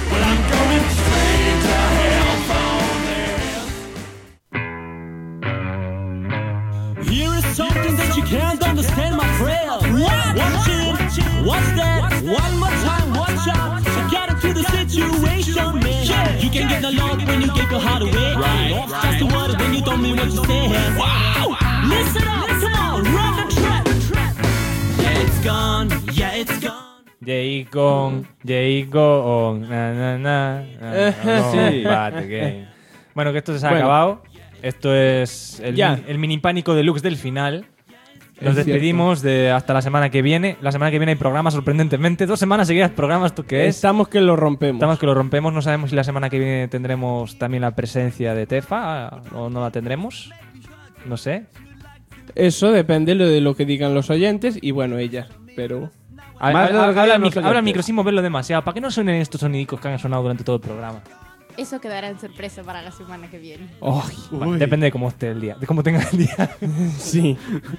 Here is something that you can't understand, my friend. Watch it, watch that, one more time, watch out. So get into the situation, man. You can get the love when you give your heart away. Right. Just the word when you don't mean what you say. Wow. Listen up, come on, rock the track. Yeah, it's gone, yeah, it's gone. J-Con, na, Sí. bate game. Bueno, que esto se ha Bueno. acabado. Esto es el mini pánico deluxe del final. Nos Es despedimos de hasta la semana que viene. La semana que viene hay programa, sorprendentemente. 2 semanas seguidas programas, ¿tú qué es? Estamos que lo rompemos. Estamos que lo rompemos. No sabemos si la semana que viene tendremos también la presencia de Tefa o no la tendremos. No sé. Eso depende de lo que digan los oyentes y bueno, ella. Pero... Habla al micro sin moverlo demasiado. ¿Para qué no suenen estos sonidicos que han sonado durante todo el programa? Eso quedará en sorpresa para la semana que viene. Vale, depende de cómo esté el día, de cómo tenga el día. Sí.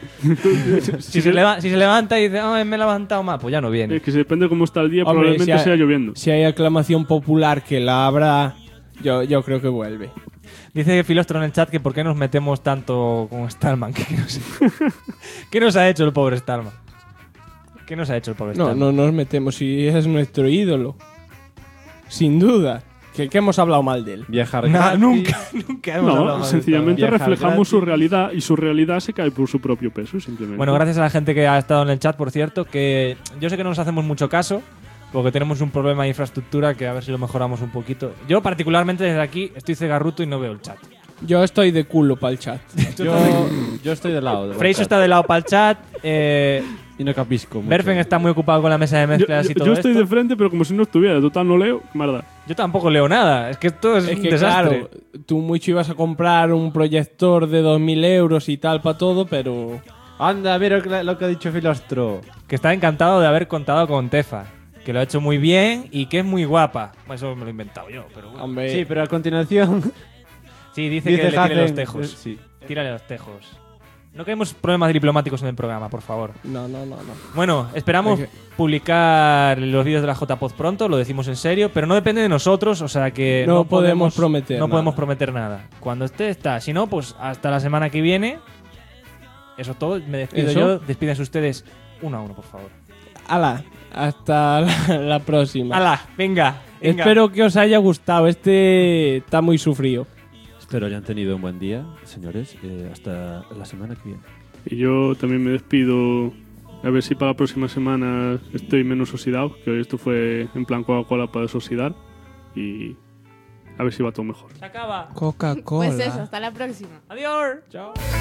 si se levanta y dice, me he levantado más, pues ya no viene. Es que depende de cómo está el día, Hombre, probablemente sea lloviendo. Si hay aclamación popular que la habrá, yo creo que vuelve. Dice Filostro en el chat que por qué nos metemos tanto con Stallman. ¿Qué nos ha hecho el pobre Stallman? ¿Qué nos ha hecho el pobre Stallman? No nos metemos, si es nuestro ídolo. Sin duda. Que hemos hablado mal de él. Viajar nunca hemos hablado mal de sencillamente Stallman. reflejamos su realidad y su realidad se cae por su propio peso, simplemente. Bueno, gracias a la gente que ha estado en el chat, por cierto, que yo sé que no nos hacemos mucho caso, porque tenemos un problema de infraestructura que a ver si lo mejoramos un poquito. Yo particularmente desde aquí estoy cegarruto y no veo el chat. Yo estoy de culo para el chat. Yo estoy de lado. Freiso está de lado para el chat. Y no capisco mucho. Berfen está muy ocupado con la mesa de mezclas y todo yo estoy esto. de frente, pero como si no estuviera. Total, no leo. Mierda. Yo tampoco leo nada. Es que esto es un que desastre. claro, tú mucho ibas a comprar un proyector de 2.000 euros y tal para todo, pero... Anda, mira lo que ha dicho Filostro. Que está encantado de haber contado con Tefa. Que lo ha hecho muy bien y que es muy guapa. Eso me lo he inventado yo, pero bueno. Hombre, Sí, pero a continuación... Sí, dice que le tire Hagen- los tejos. Sí. Tírale los tejos. No queremos problemas diplomáticos en el programa, por favor. No. Bueno, esperamos publicar los vídeos de la JPod pronto, lo decimos en serio, pero no depende de nosotros, o sea que No podemos prometer No nada. podemos prometer nada. Cuando esté, está. Si no, pues hasta la semana que viene. Eso es todo. Me despido ¿Eso? yo. Despídense ustedes uno a uno, por favor. Ala, hasta la próxima. ¡Hala! Venga. Espero que os haya gustado. Este está muy sufrido. Espero hayan tenido un buen día, señores. Hasta la semana que viene. Y yo también me despido. A ver si para la próxima semana estoy menos oxidado, que hoy esto fue en plan Coca-Cola para desoxidar. Y a ver si va todo mejor. Se acaba. Coca-Cola. Pues eso, hasta la próxima. Adiós. Chao.